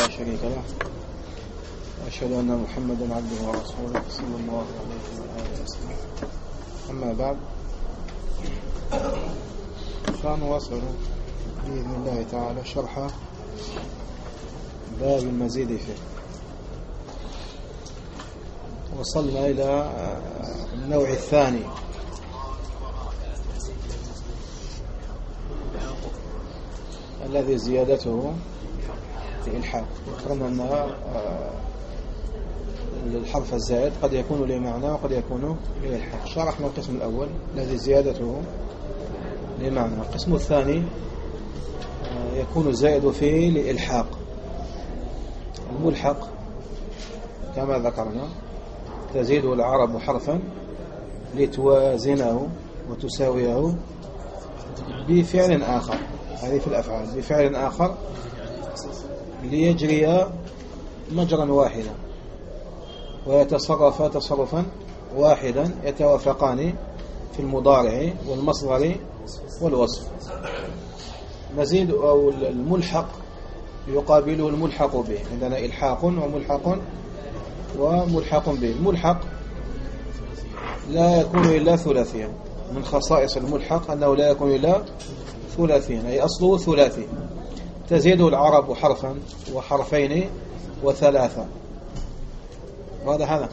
لا شريك له، وأشهد أن محمدا عبده ورسوله صلى الله عليه وآله وسلم. أما بعد، فنواصل بإذن الله تعالى شرح باب المزيد فيه. وصلنا إلى النوع الثاني الذي زيادته في الحاق. ذكرنا أن الحرف الزائد قد يكون لمعنى وقد يكون للحاق. شرحنا القسم الأول الذي زيادته لمعنى. القسم الثاني يكون الزائد فيه لإلحاق. الملحق كما ذكرنا تزيد العرب حرفا لتوازنه وتساويه بفعل آخر. هذه في الأفعال. بفعل آخر ليجري مجرا واحدا ويتصرف تصرفا واحدا يتوافقان في المضارع والمصدر والوصف. مزيد أو الملحق يقابله الملحق به. عندنا إلحاق وملحق وملحق به. الملحق لا يكون إلا ثلاثيا. من خصائص الملحق أنه لا يكون إلا ثلاثيا، أي أصله ثلاثي. تزيد العرب حرفا وحرفين وثلاثة. هذا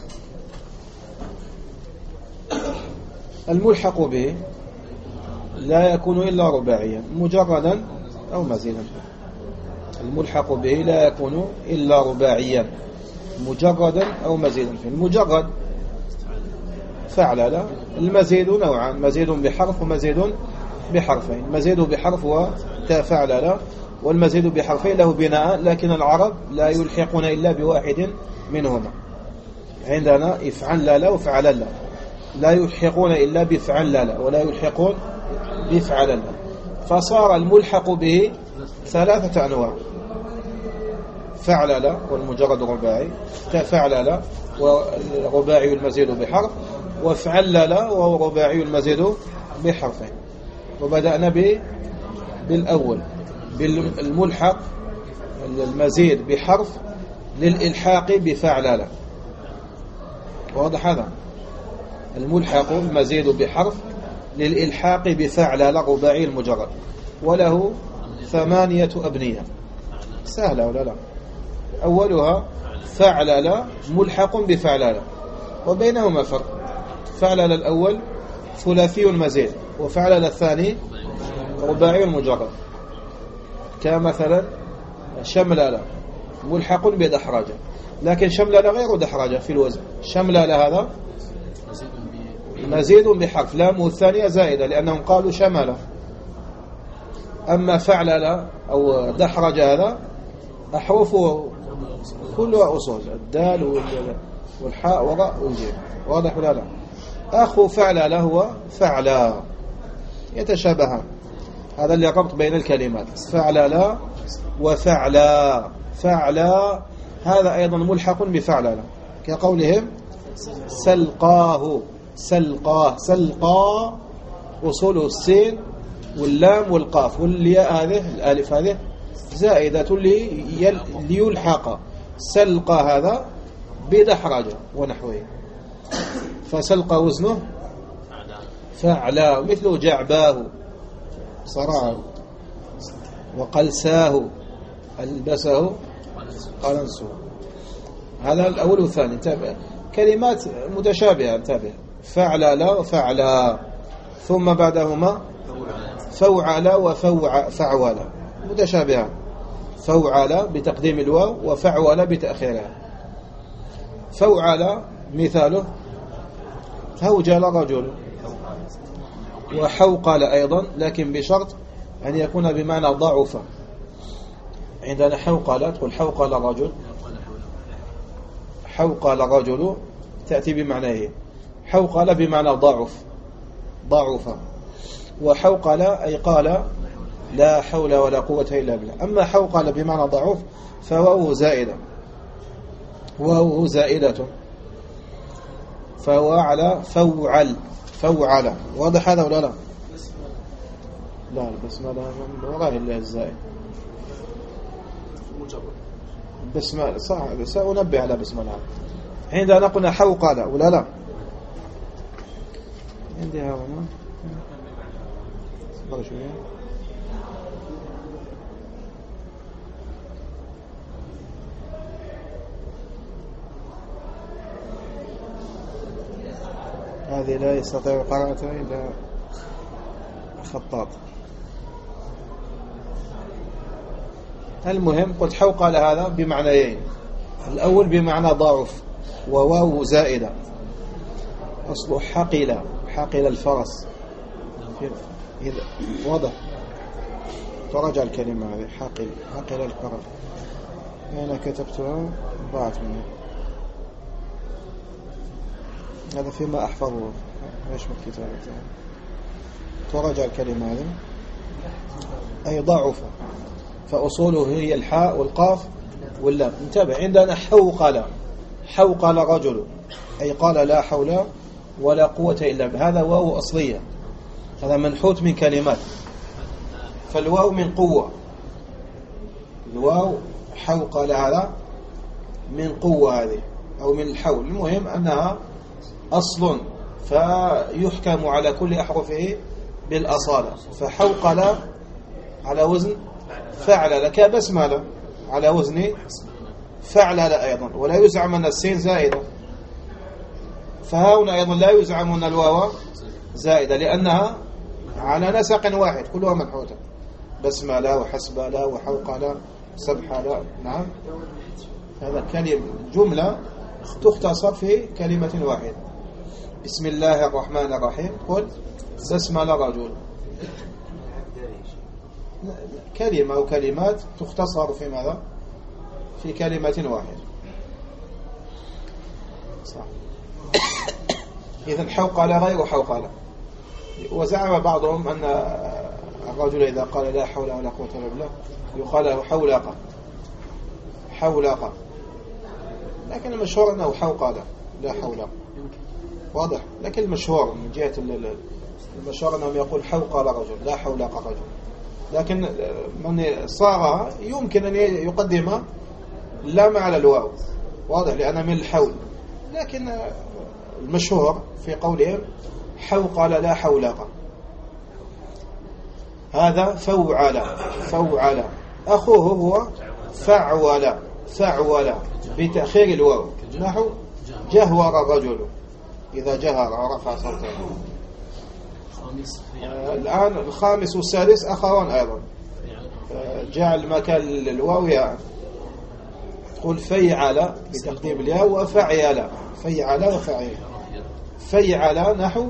الملحق به لا يكون إلا رباعيا مجردا أو مزيدا. الملحق به لا يكون إلا رباعيا مجردا أو مزيدا. في المجرد فعلل. المزيد نوعان: مزيد بحرف ومزيد بحرفين. مزيد بحرف وتفعلل، والمزيد بحرفين له بناء، لكن العرب لا يلحقون إلا بواحد منهما. عندنا افعلل وفعلل، لا يلحقون إلا بفعلل ولا يلحقون بفعلل. فصار الملحق به ثلاثة أنواع: فعلل والمجرد رباعي، تفعلل والرباعي المزيد بحرف، وفعلل ورباعي المزيد بحرفين. وبدأنا بالأول بالملحق المزيد بحرف للإلحاق بفعلل. واضح هذا؟ الملحق المزيد بحرف للإلحاق بفعلل رباعي المجرد، وله 8 أبنية. سهلة ولا لا؟ أولها فعلل ملحق بفعلل، وبينهما فرق. فعلل الأول ثلاثي مزيد، وفعلل الثاني رباعي المجرد. كمثلا شملل ملحق بدحرجة، لكن شملل غير دحرجة في الوزن. شملل هذا مزيد بحرف، لامه الثانية زائدة لأنهم قالوا شمل. أما فعلل أو دحرجة هذا أحرفه كلها أصول: الدال والحاء والراء والجيم. واضح ولا لا؟ أخو فعلل هو فعلا، يتشابهان. هذا اللي ربط بين الكلمات: فعلل وفعلا. فعلا هذا أيضا ملحق بفعلل، كقولهم سلقاه. سلقاه، سلقا أصوله السين واللام والقاف والياء، هذه الالف هذه زائدة ليلحق. سلقى هذا بدحرجة ونحوه. فسلقى وزنه فعلا، مثل جعباه صرعه، وقلساه ألبسه قلنسه. هذا الأول والثاني. انتبه، كلمات متشابهة. انتبه: فعلل وفعلا، ثم بعدهما فوعل وفعول، متشابهة. فوعل بتقديم الواو، وفعول بتأخيرها. فوعل مثاله هوجل رجل، وحوقل أيضا، لكن بشرط أن يكون بمعنى ضعف. عندنا حوقل، تقول حوقل رجل. حوقل رجل تأتي بمعنى حوقل بمعنى ضعف. وحوقل أي قال لا حول ولا قوة إلا بالله. أما حوقل بمعنى ضعف فواو زائدة، واو زائدة. فوعل فوعل. واضح هذا ولا لا؟ لا، البسملة من وراء الله الزائد. بسملة صح، سأنبه على بسملة. عندنا قلنا حوقلة ولا لا؟ عندي هذا صبر شوية. هذه لا يستطيع قراءتها إلا خطاط. المهم قلت حوقل هذا بمعنيين. الأول بمعنى ضعف وواو زائدة، أصله حقل، حقل الفرس. واضح؟ تراجع الكلمة هذه حقل، حقل الفرس. أنا كتبتها ضاعت مني. هذا فيما أحفظه. ايش من كتابته؟ تراجع الكلمة هذه. أي ضعف، فأصوله هي الحاء والقاف واللام. انتبه، عندنا حوقل، حوقل رجل، أي قال لا حول ولا قوة إلا بالله. هذا واو أصلية، هذا منحوت من كلمات. فالواو من قوة، الواو حوقل هذا من قوة هذه أو من الحول. المهم أنها أصل، فيحكم على كل أحرفه بالأصالة. فحوقل على وزن فعل، لك بسملة على وزن فعل أيضا. ولا يزعم أن السين زائدة، فهنا أيضا لا يزعم أن الواو زائدة، لأنها على نسق واحد كلها منحوتة. بسملة وحسبلة وحوقلة سبحلة. نعم، هذا كلمة جملة تختصر في كلمة واحدة. بسم الله الرحمن الرحيم، قل بسمل رجل. كلمة أو كلمات تختصر في ماذا؟ في كلمة واحدة. صح. إذن حوقل غير حوقل. وزعم بعضهم أن الرجل إذا قال لا حول ولا قوة إلا بالله يقال له حولقة، حولقة. لكن المشهور أنه حوقل لا حول. واضح؟ لكن المشهور من جهة المشهور أنهم يقول حوقل رجل لا حولق رجل. لكن من صار يمكن أن يقدم اللام على الواو، واضح، لأنها من الحول. لكن المشهور في قولهم حوقل لا حولق. هذا فوعل، فوعل. أخوه هو فعول، فعول بتأخير الواو، نحو جهور الرجل إذا جهر ورفع صوته. الآن الخامس والسادس أخوان أيضا، جعل مكان الواو ياء. تقول فيعل بتقديم الياء، وفعيل، فيعل وفعيل. فيعل نحو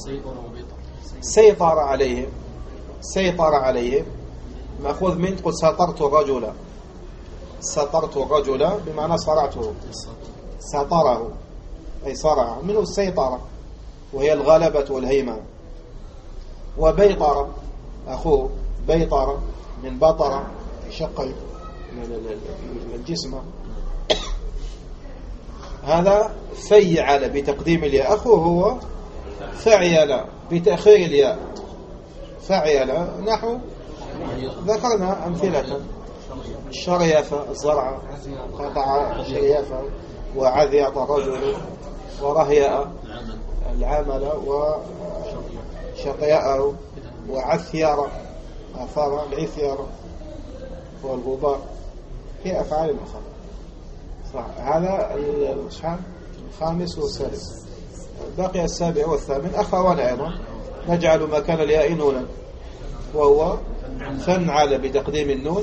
سيطر عليهم، سيطر عليهم. مأخوذ من تقول سطرت الرجل، سطرت الرجل بمعنى صرعته، سطره أي صرع، منه السيطرة وهي الغلبة والهيمنة. وبيطر أخوه، بيطر من بطر شق الجسم. هذا فيعل بتقديم الياء. أخوه هو فعيل بتأخير الياء، فعيل نحو ذكرنا أمثلة: شريف الزرع، قطع شريفه، وعذيط الرجل، ورهيأ العمل، وشقياءه، وعثير أثار العثير والغبار. هي أفعال أخرى. هذا الخامس والسادس. بقي السابع والثامن أخوان أيضا، نجعل مكان الياء نونا، وهو فنعل بتقديم النون،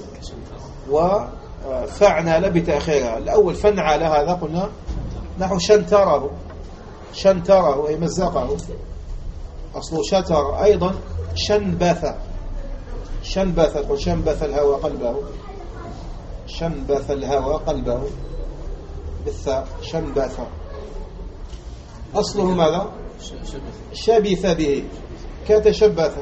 وفعنل بتأخيرها. الأول فنعل هذا قلنا نحو شنتره، شنتره أي مزقه، أصله شتر. أيضا شنبث، شنبث، قل شنبث الهوى قلبه، شنبث الهوى قلبه بالثاء، شنبث. أصله ماذا؟ شبث به، كتشبث.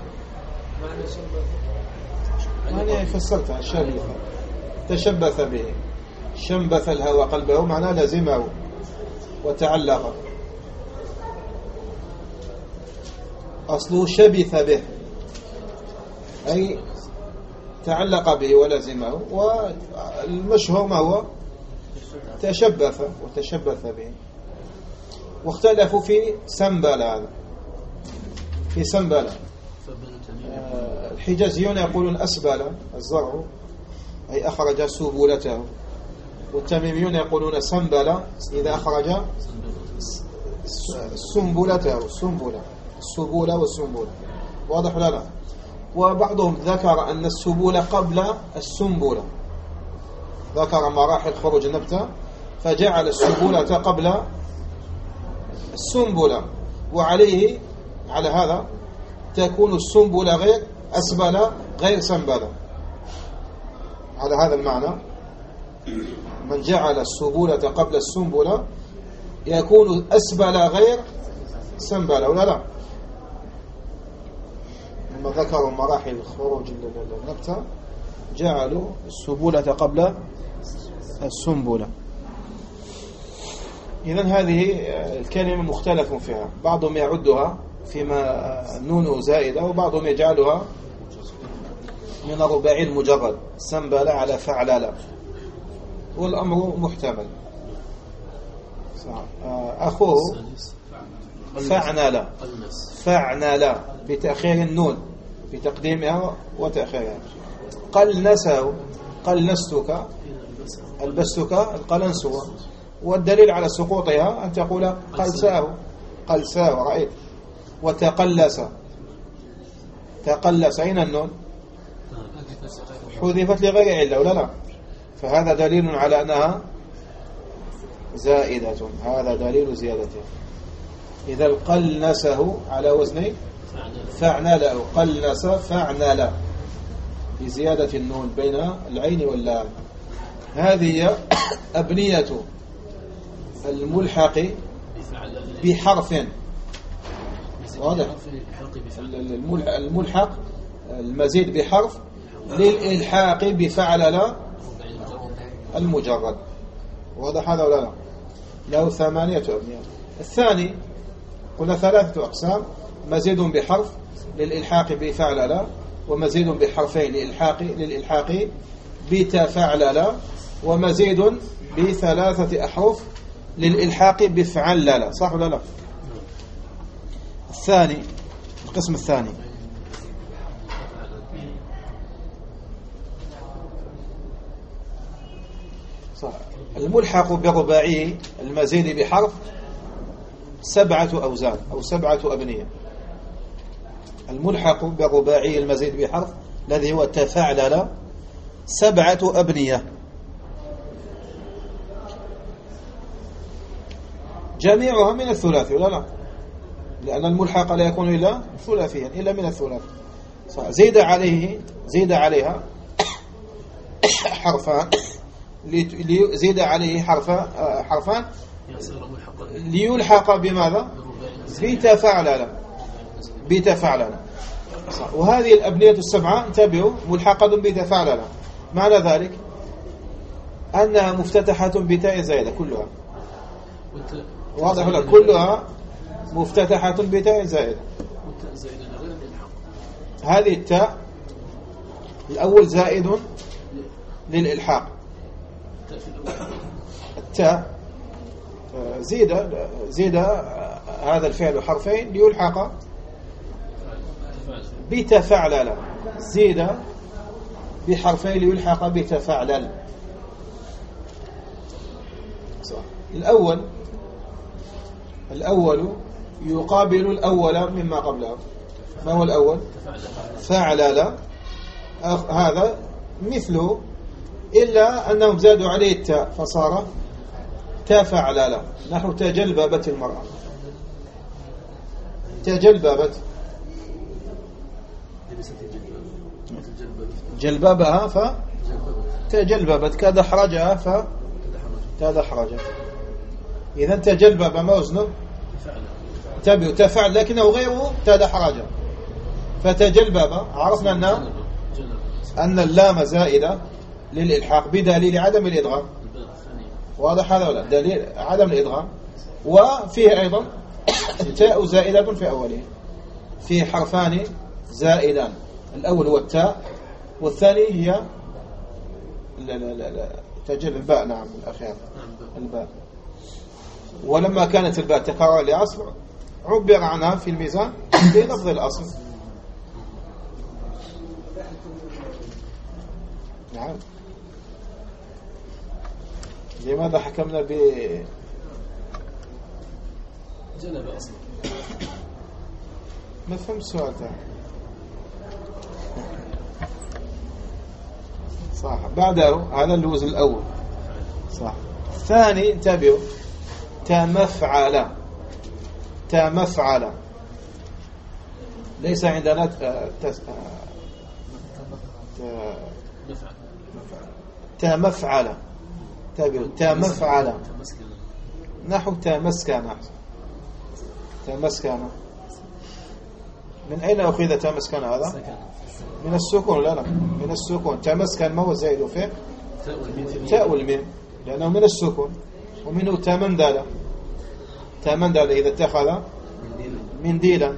أنا فسرتها شبث، تشبث به. شنبث الهوى قلبه معناه لزمه وتعلق. أصله شبث به، أي تعلق به ولزمه، والمشهور ما هو وتشبث به. واختلفوا في سنبل، هذا في سنبل. الحجازيون يقولون أسبل الزرع أي أخرج سبولته، والتميميون يقولون سنبل إذا أخرج سنبلته، السبولة والسنبلة. واضح ولا لا؟ وبعضهم ذكر أن السبولة قبل السنبلة، ذكر مراحل خروج النبتة فجعل السبولة قبل السنبلة، وعليه على هذا تكون السنبلة غير أسبل غير سنبلة. على هذا المعنى من جعل السبولة قبل السنبلة يكون أسبل غير سنبلة، ولا لا؟ لما ذكروا مراحل خروج النبتة جعلوا السبولة قبل السنبلة. إذن هذه الكلمة مختلف فيها، بعضهم يعدها فيما نون زائدة، وبعضهم يجعلها من الرباعي المجرد، سنبل على فعلل، والأمر محتمل. أخوه فعنل بتأخير النون، بتقديمها وتأخيرها. قلنستك البستك القلنسوة، والدليل على سقوطها أن تقول قلساه رأيت. وتقلس أين النون؟ حذفت لغير علة، ولا لا؟ فهذا دليل على أنها زائدة، هذا دليل زيادتها. إذا قلنسه على وزن فعنل، قلنس فعنل بزيادة النون بين العين واللام. هذه أبنية الملحق بحرف. واضح؟ الملحق المزيد بحرف للإلحاق بفعلل المجرد. واضح هذا ولا لا؟ له 8 أبنية. الثاني قلنا 3 أقسام: مزيد بحرف للإلحاق بفعلل، ومزيد بحرفين للإلحاق بتفعلل، ومزيد ب3 أحرف للإلحاق بفعلل. صح ولا لا؟ الثاني، القسم الثاني صح. الملحق بالرباعي المزيد بحرف 7 أوزان أو 7 أبنية. الملحق بالرباعي المزيد بحرف الذي هو تفعلل 7 أبنية، جميعها من الثلاثي، ولا لا؟ لأن الملحق لا يكون إلا ثلاثيا، إلا من الثلاثي. زيد عليها حرفان، زيد عليه حرفان ليلحق بماذا؟ بتفعلل. وهذه الأبنية 7 انتبهوا ملحقة بتفعلل، معنى ذلك أنها مفتتحة بتاء زائدة كلها. واضح لك؟ كلها مفتتحة بتاء زائدة. هذه التاء الأول زائد للإلحاق، التاء زيد هذا الفعل حرفين ليلحق بتفعلل، زيد بحرفين ليلحق بتفعلل. الأول يقابل الأول مما قبله. ما هو الأول؟ فعلل، هذا مثله، إلا أنهم زادوا عليه التاء فصار تفعلل. نحو تجلببت المرأة، تجلببت جلببها فتجلببت، كدحرجها فتدحرجت. إذا تجلبب ما وزنه؟ تفعل، لكنه غيره تدحرج. فتجلبب عرفنا أن اللام زائدة للإلحاق بدليل عدم الإدغام. واضح هذا ولا؟ دليل عدم الإدغام. وفيه أيضا التاء زائدة في أوله، فيه حرفان زائدان، الأول هو التاء والثاني هي لا تجر الباء. نعم الأخير الباء. ولما كانت الباء تكرر لأصل عبر عنها في الميزان بلفظ الأصل. نعم. لماذا حكمنا جنب أصل؟ ما فهمت السؤال ده. صح. بعده هذا الوزن الأول. صح. الثاني انتبهوا، تمفعل. تمفعل ليس عندنا تمفعل. انتبهوا، تمفعل نحو تمسكن. تمسكن من أين أخذ تمسكن هذا؟ من السكون. لا من السكون. تمسكن ما هو زائد فيه تاء والميم لأنه من السكون. ومنه تمندل. تمندل إذا اتخذ منديلا.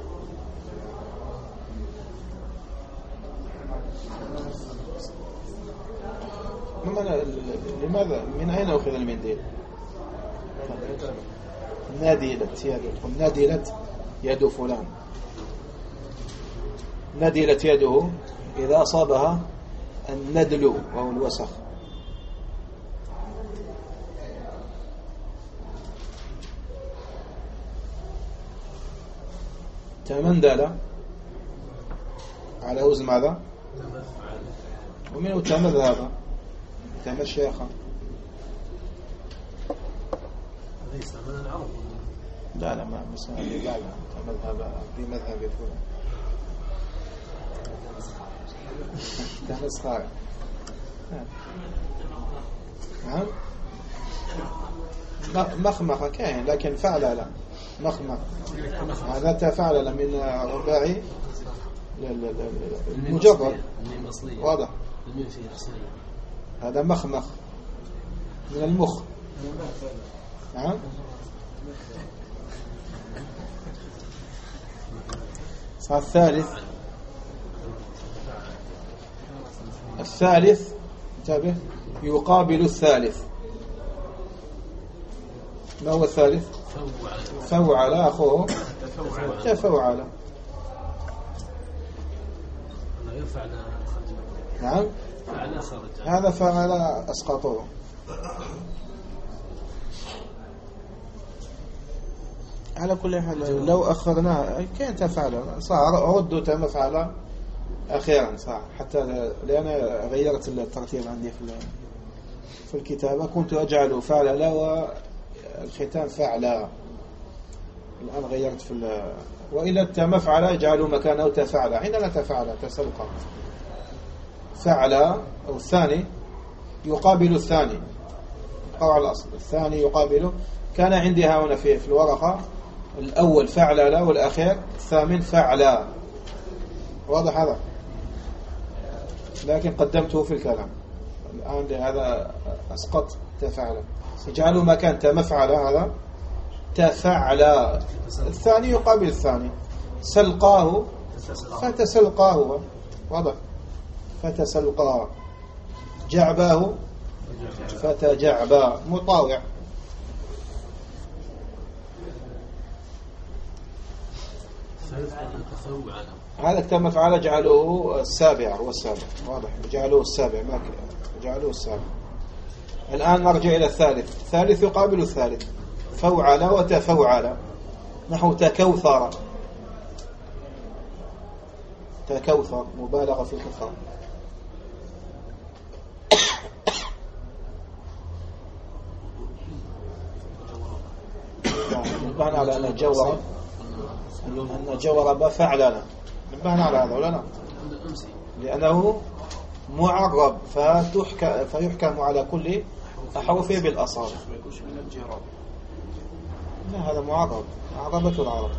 لماذا من أين أخذ المنديل؟ ندلت يده. ندلت يد فلان. ندلت يده إذا أصابها الندل وهو الوسخ. تمندل على وزن ماذا؟ ومنه تمذهب. تمشيخا. لا ما مسألة. لا تمذهب بمذهب فلان. تمسخر. مخمخة كاين لكن فعل لا. مخمخ هذا تفعل من رباعي المجرد. واضح. هذا مخمخ من المخ. نعم. الثالث. الثالث انتبه يقابل الثالث. ما هو الثالث؟ فوعل أخوه تفوعل. نعم. هذا فعل أسقطوه. على كل حال لو أخرناه كان تفعل صار ردوا تمفعل أخيرا صح. حتى لأن غيرت الترتيب عندي في الكتابة. كنت أجعل فعل لا والختام فعل. الآن غيرت وإلى التمفعل اجعلوا مكانه تفعل. عندنا تفعل تسلق. فعل أو الثاني يقابل الثاني. قوع الأصل. الثاني يقابله. كان عندي هنا في الورقة الأول فعل لا والأخير الثامن فعل. واضح هذا. لكن قدمته في الكلام الآن لهذا أسقط تفعل. اجعلوا مكان تمفعل هذا تفعل. الثاني يقابل الثاني. سلقاه فتسلقاه. واضح. فتسلقاه. جعباه فتجعبا. مطاوع. هذا كما فعل جعلوه السابع. هو السابع. واضح. جعلوه السابع. ما جعلوه السابع. الآن نرجع إلى الثالث. الثالث يقابل الثالث. فوعل وتفوعل نحو تكوثر. تكوثر مبالغة في الكثرة. نبهنا على أن جورب فعلنا. نبهنا على هذا ولا لا؟ لأنه معرب فيحكم على كل أحرفه بالأصابع. لا هذا معرب. عربة العرب.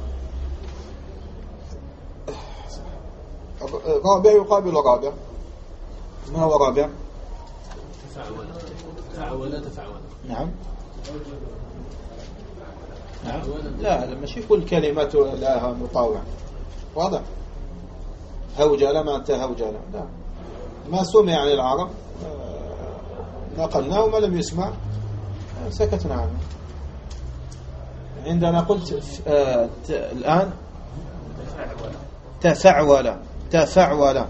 رابع يقابل رابع. ما هو رابع؟ تفعول. نعم. لا ماشي كل كلمة لها مطاوع. واضح. هوجل ما أنت هوجل. لا ما سمع عن العرب نقلناه، وما لم يسمع سكتنا عنه. عندنا قلت الآن تفعول تفعول.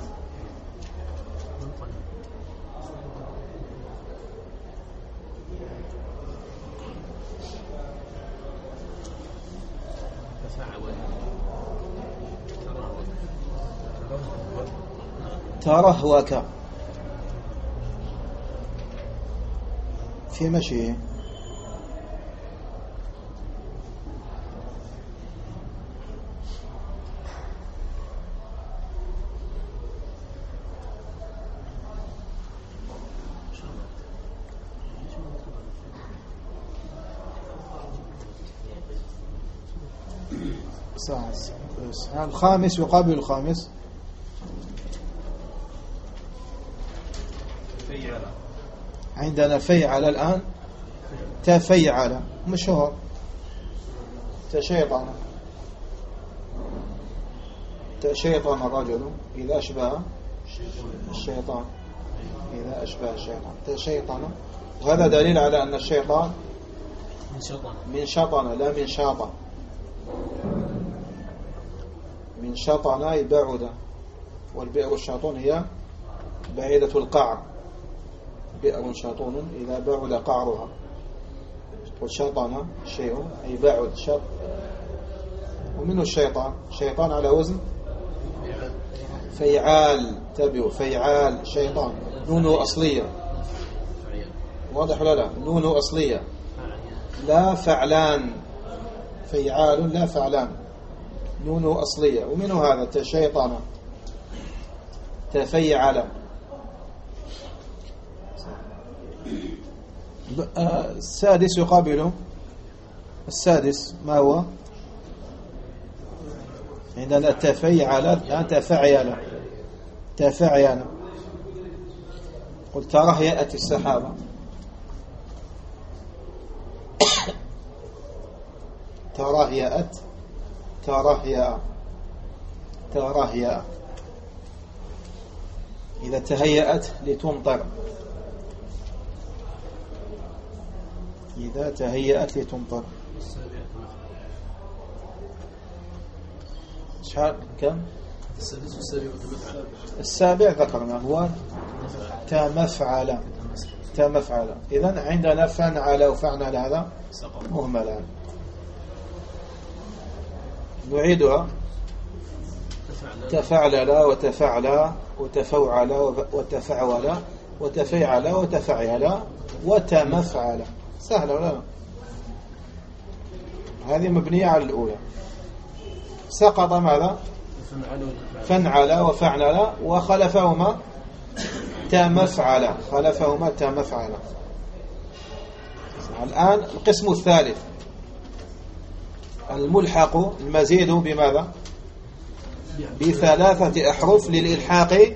ترهوك في مشي. الخامس يقابل الخامس. عندنا فيعل الآن تفيعل مشهور. تشيطن تشيطن الرجل إذا أشبه الشيطان، إذا أشبه الشيطان تشيطن. وهذا دليل على أن الشيطان من شطن لا من شاطن. من شطن أي بعد، والبئر الشاطون هي بعيدة القعر. بئر شاطون إذا بعد قعرها. والشيطان شيء أي بعد شط. ومنه الشيطان، شيطان على وزن فيعال. تبعوا فيعال شيطان، نونه أصلية. واضح ولا لا؟ نونه أصلية لا فعلان. فيعال لا فعلان، نونه أصلية. ومنه هذا تشيطان تفيعل. السادس يقابله. السادس ما هو؟ عندنا تفيعل الآن تفعيل. تفعيل. قلت ترهيأت السحابة. ترهيأت ترهيأ ترهيأ. إذا تهيأت لتمطر. إذا تهيأت لتمطر. شحال كم؟ السادس والسابع وتمفعل. السابع ذكرنا هو تمفعل. تمفعل. إذن عندنا فنعل وفعنل هذا مهملان. نعيدها. تفعلل وتفعل وتفوعل وتفعول وتفيعل وتفعل وتمفعل. سهلة ولا لا؟ هذه مبنية على الأولى. سقط ماذا؟ فنعل وفعنل وخلفهما تمفعل. خلفهما تمفعل. الآن القسم الثالث الملحق، المزيد بماذا؟ ب3 أحرف للإلحاق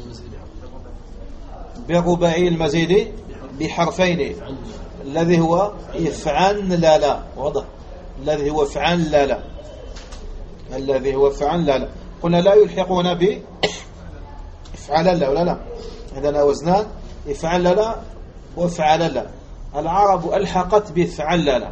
برباعي المزيد بحرفين، الذي هو افعن لا لا. واضح؟ الذي هو افعن لا لا. الذي هو افعن لا لا. قلنا لا يلحقون بافعل لا ولا لا. عندنا وزنان افعل لا وافعل لا. العرب ألحقت بافعل لا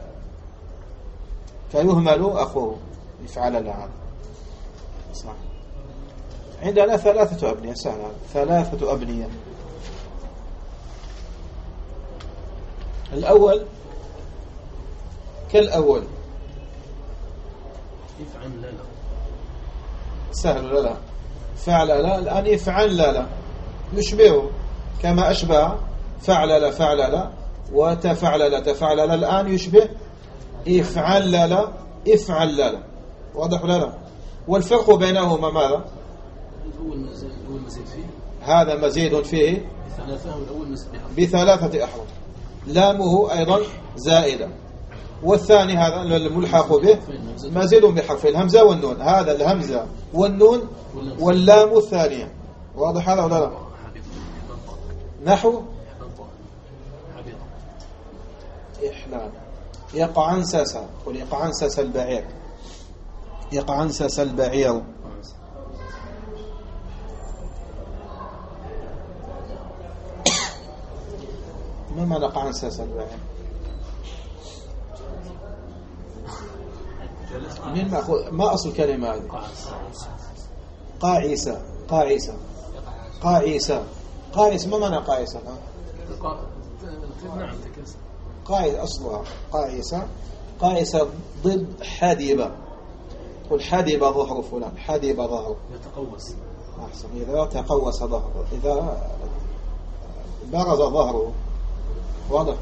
فيهمل أخوه افعل لا. صح. عندنا 3 أبنية. سهلة. 3 أبنية. الأول كالأول يفعل لا لا. سهل ولا لا؟ فعل لا. الآن يفعل لا لا يشبهه كما أشبه فعل لا فعل لا وتفعل لا تفعل لا. الآن يشبه افعل لا لا افعل لا لا. واضح ولا لا؟ والفرق بينهما ماذا؟ الأول مزيد فيه. هذا مزيد فيه ب3 أحرف. لامه أيضا زائدة. والثاني هذا الملحق به مزيد بحرف الهمزة والنون. هذا الهمزة والنون واللام الثانية. واضح هذا ولا لا؟ نحو إحلام. يقعنسس. قل يقعنسس البعير. يقعنسس البعير. ما معنى قعنسس الباعل؟ من ما أصل الكلمة هذه؟ قاعسة قاعسة قاعسة قاعسة. ما معنى قاعسة؟ نعم تكسر. قاعس أصلها قاعسة. قاعسة ضد حادبة. قل حادبة ظهر فلان، حادبة ظهر. يتقوس. أحسن. إذا تقوس ظهره، إذا برز ظهره، واضح.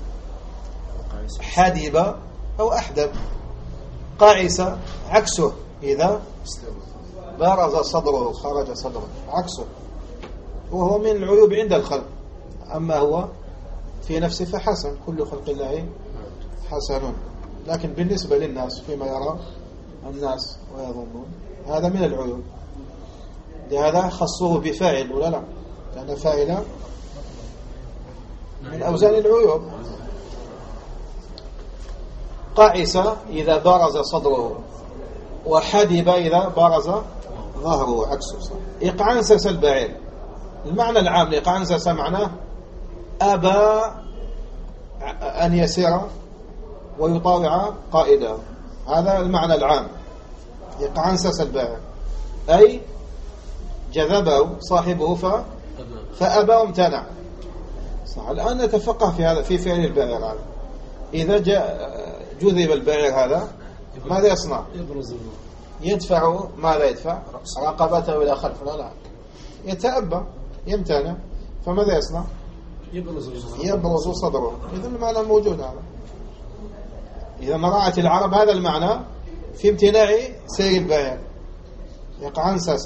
حادبة أو أحدب. قاعسة عكسه إذا برز صدره، خرج صدره، عكسه، وهو من العيوب عند الخلق. أما هو في نفسه فحسن، كل خلق الله حسن، لكن بالنسبة للناس فيما يرى الناس ويظنون هذا من العيوب. لهذا خصوه بفاعل ولا لا؟ لأن فاعل من أوزان العيوب. قاعسة إذا برز صدره، وحدب إذا برز ظهره، عكسه. إقعنسس البعير، المعنى العام لإقعنسس معناه أبى أن يسير ويطاوع قائده، هذا المعنى العام. إقعنسس البعير أي جذبه صاحبه فأبى وامتنع. صح. الآن نتفقه في هذا، في فعل البعير هذا. إذا جذب البعير هذا ماذا يصنع؟ يدفع. ماذا يدفع؟ رقبته إلى خلف. لا يتأبى، يمتنع، فماذا يصنع؟ يبرز صدره. إذا المعنى موجود هذا. إذا مراعت العرب هذا المعنى في امتناع سير البعير، يقعنسس.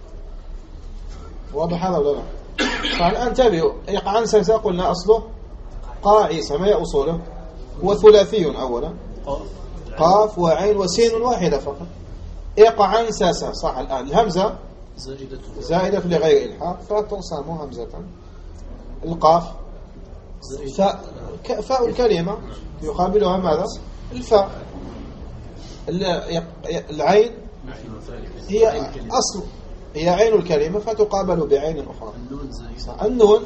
واضح هذا ولا لا؟ فالآن انتبهوا، يقعنسس قلنا أصله قاعسة. ما هي أصوله؟ هو ثلاثي أولا، قاف وعين وسين واحدة فقط. إقعنسس. صح. الآن الهمزة زائدة لغير إلحاق فترسم همزة. القاف فاء الكلمة يقابلها ماذا؟ الفاء. العين هي أصل، هي عين الكلمة فتقابل بعين أخرى. النون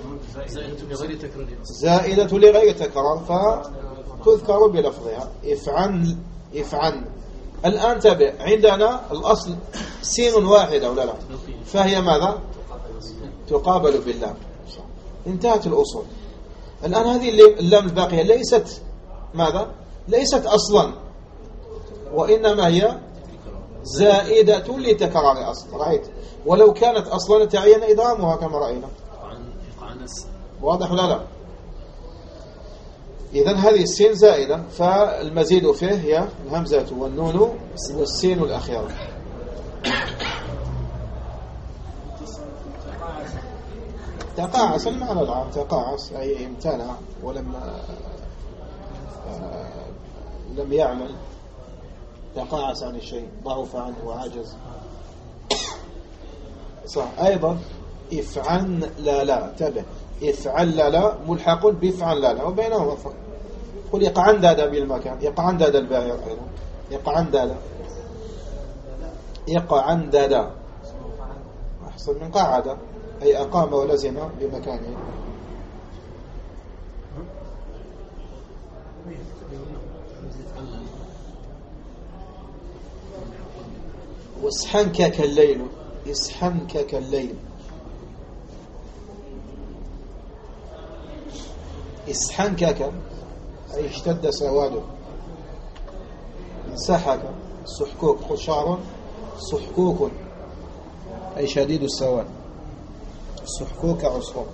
زائدة لغير تكرار فتذكر بلفظها. افعن افعن. الآن تابع، عندنا الأصل سين واحدة ولا لا؟ فهي ماذا؟ تقابل باللام. انتهت الأصول. الآن هذه اللام الباقية ليست ماذا؟ ليست أصلا، وإنما هي زائدة لتكرار أصل. رأيت؟ ولو كانت أصلا تعين إدغامها كما رأينا. واضح ولا لا؟ إذن هذه السين زائدة، فالمزيد فيه هي الهمزة والنون والسين الأخيرة. تقاعس المعنى العام، تقاعس أي امتنع ولم لم يعمل، تقاعس عن الشيء، ضعف عنه وعجز. صح. أيضا افعن لا لا. انتبه، افعل لا لا ملحق بافعل لا لا وبينهما فرق. قل يقعندد بالمكان، يقعندد البائر أيضا، يقعندد، يقعندد أحسن من قاعدة، أي أقام ولزم بمكانه. واسحنكك الليل، اسحنكك الليل، اسحنكك أي اشتد سواده. سحك سحكوك، خشار سحكوك أي شديد السواد. سحكوك عصفور.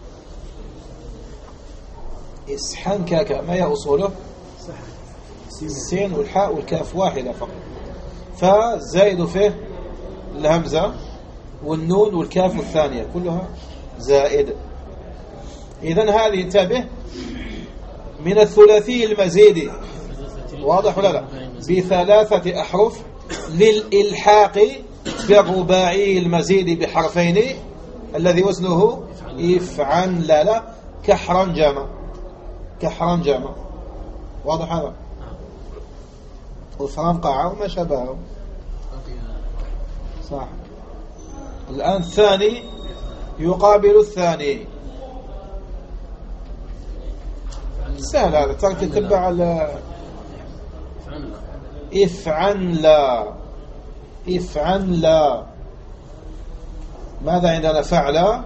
اسحنكك ما هي أصوله؟ السين والحاء والكاف واحدة فقط، فزائد فيه الهمزة والنون والكاف الثانية كلها زائد. إذن هذه انتبه من الثلاثي المزيد. واضح ولا لا؟ بثلاثة أحرف للإلحاق بالرباعي المزيد بحرفين الذي وزنه افعن لا لا، كحرنجم، كحرنجم. واضح هذا؟ وفرنقع وما شابهه. صح. الآن الثاني يقابل الثاني. سهل هذا، ترك تتبع افعل لا. افعل لا. ماذا عندنا؟ فعل،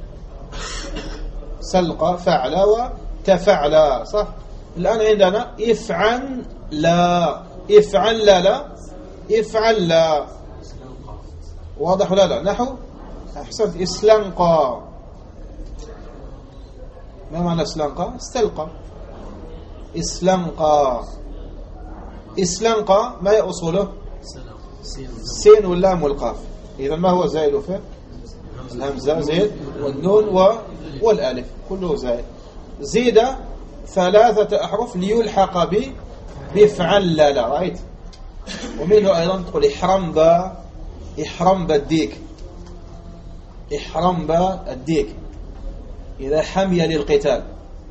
سلق، فعل، وتفعل، صح؟ الآن عندنا افعل لا. افعل لا. افعل لا. واضح ولا لا؟ نحو أحسنت. استلقى. ما معنى استلقى؟ استلقى. استلقى. استلقى ما هي أصوله؟ السين واللام والقاف. إذا ما هو زائد فيه؟ الهمزة زائد، والنون والألف كله زائد. زيد 3 أحرف ليلحق بفعل لا. رأيت؟ ومنه أيضا تقول إحرم با. إحرم با الديك. إحرم با الديك إذا حمي للقتال.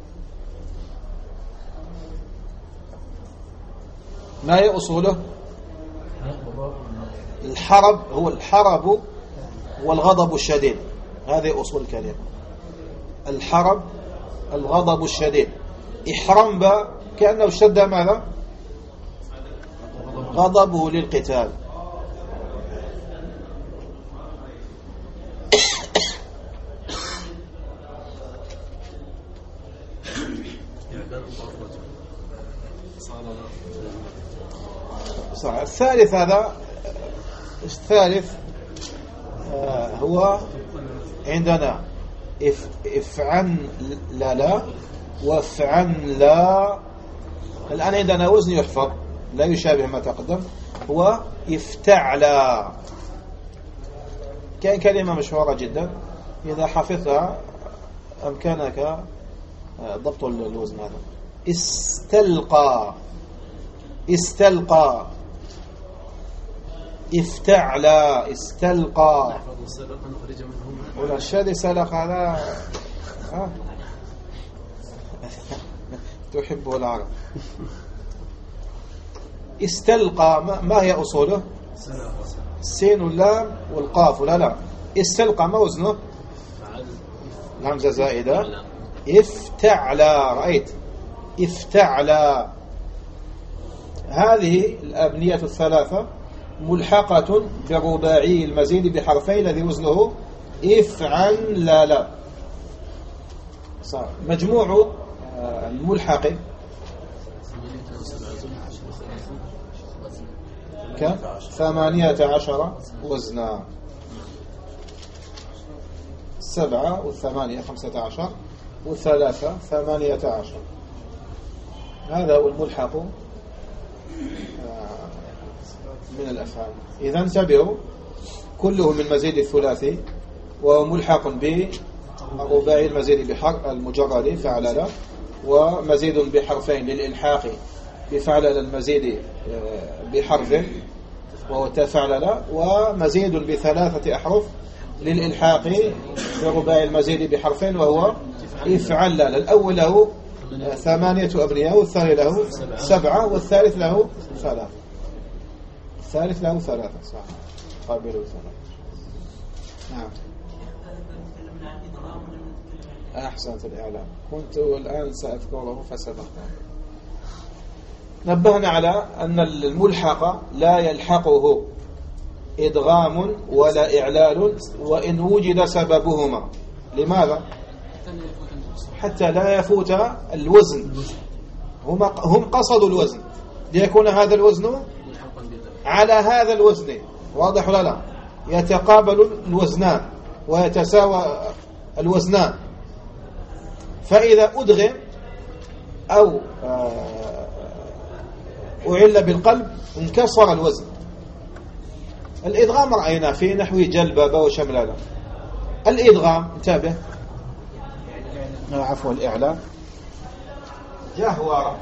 ما هي أصوله؟ الحرب هو الحرب والغضب الشديد. هذه أصول الكلمة. الحرب، الغضب الشديد. إحرم با كأنه اشتد ماذا؟ غضبه للقتال. صح. الثالث هذا الثالث هو عندنا افعن لا وافعن لا. الآن عندنا وزن يحفظ لا يشابه ما تقدم، هو افتعلا. كان كلمة مشهورة جدا، إذا حفظتها أمكانك ضبط الوزن هذا. استلقى. استلقى. افتعلا. استلقى. ولا الشادي سلق هذا تحبه العرب. استلقى ما هي أصوله؟ السين واللام والقاف ولا لا؟ استلقى ما وزنه؟ الهمزة زائدة. افتعلا. رأيت؟ افتعلا. هذه الأبنية الثلاثة ملحقة برباعي المزيد بحرفين الذي وزنه افعل لا. مجموع الملحق كم؟ 18 وزنا. 7 والثمانية 15 والثلاثة 18. هذا هو الملحق من الأفعال. إذا انتبهوا، كله من مزيد الثلاثي، وهو ملحق برباعي المزيد بحرف المجرد فعلل، ومزيد بحرفين للإلحاق بفعلل المزيد بحرف وهو تفعلل، ومزيد ب3 أحرف للإلحاق برباعي المزيد بحرفين وهو افعلل. الأول له 8 أبنية، والثاني له 7، والثالث له 3. الثالث له 3 صح. قابله 3. نعم. أحسنت الإعلام. كنت الآن سأذكره فسبقت. نبهنا على أن الملحق لا يلحقه إدغام ولا إعلال وإن وجد سببهما. لماذا؟ حتى لا يفوت الوزن. هم قصدوا الوزن ليكون هذا الوزن على هذا الوزن. واضح ولا لا؟ يتقابل الوزنان ويتساوى الوزنان. فإذا أدغم أو أعل بالقلب انكسر الوزن. الإدغام رأينا في نحو جلبة وشملالة. الإدغام انتبه، عفوا الإعلام. جهورة.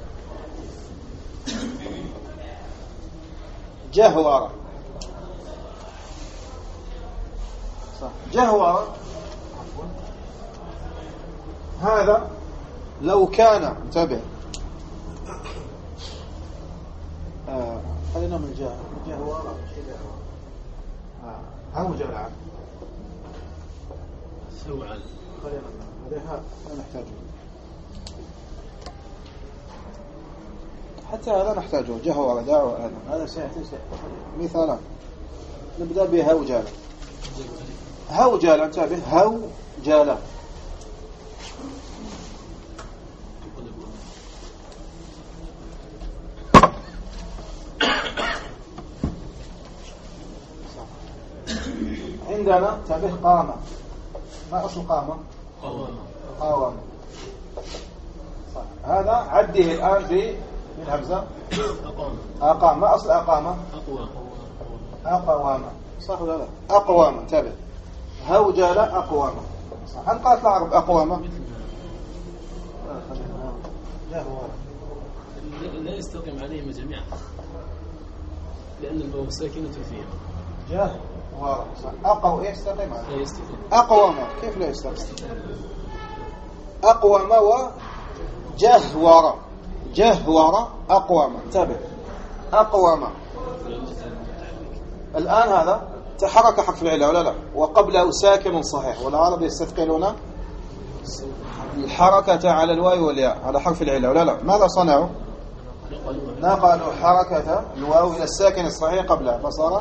جهورة صح. جهورة هذا لو كان انتبه خلينا من جهورة هو جلعة سوعل. خلينا هذا نحتاج حتى هذا نحتاجه جهور داع هذا سيأتي مثالا. نبدأ بهوجالة. هوجالة انتبه هوجالة. عندنا انتبه قامة. ما أصل قامة؟ قوامة. هذا عده الآن بالهمزة أقام. ما أصل أقامة؟ أقوامة. صح ولا لا؟ أقوامة. انتبه هوجالة أقوامة. صح. هل قالت العرب أقوامة؟ لا يستقيم عليهم جميعا لأن الواو ساكنة فيها. جهورة. أقو إيه يستقيم عليه؟ لا يستقيم. أقوامة كيف لا يستقيم؟ أقوامة وجهورة. جهورة أقوامة. انتبه أقوامة. الآن هذا تحرك حرف العلة ولا لا؟ وقبله ساكن صحيح. والعرب يستثقلون الحركة على الواو والياء على حرف العلة ولا لا؟ ماذا صنعوا؟ نقلوا حركة الواو إلى الساكن الصحيح قبلها فصار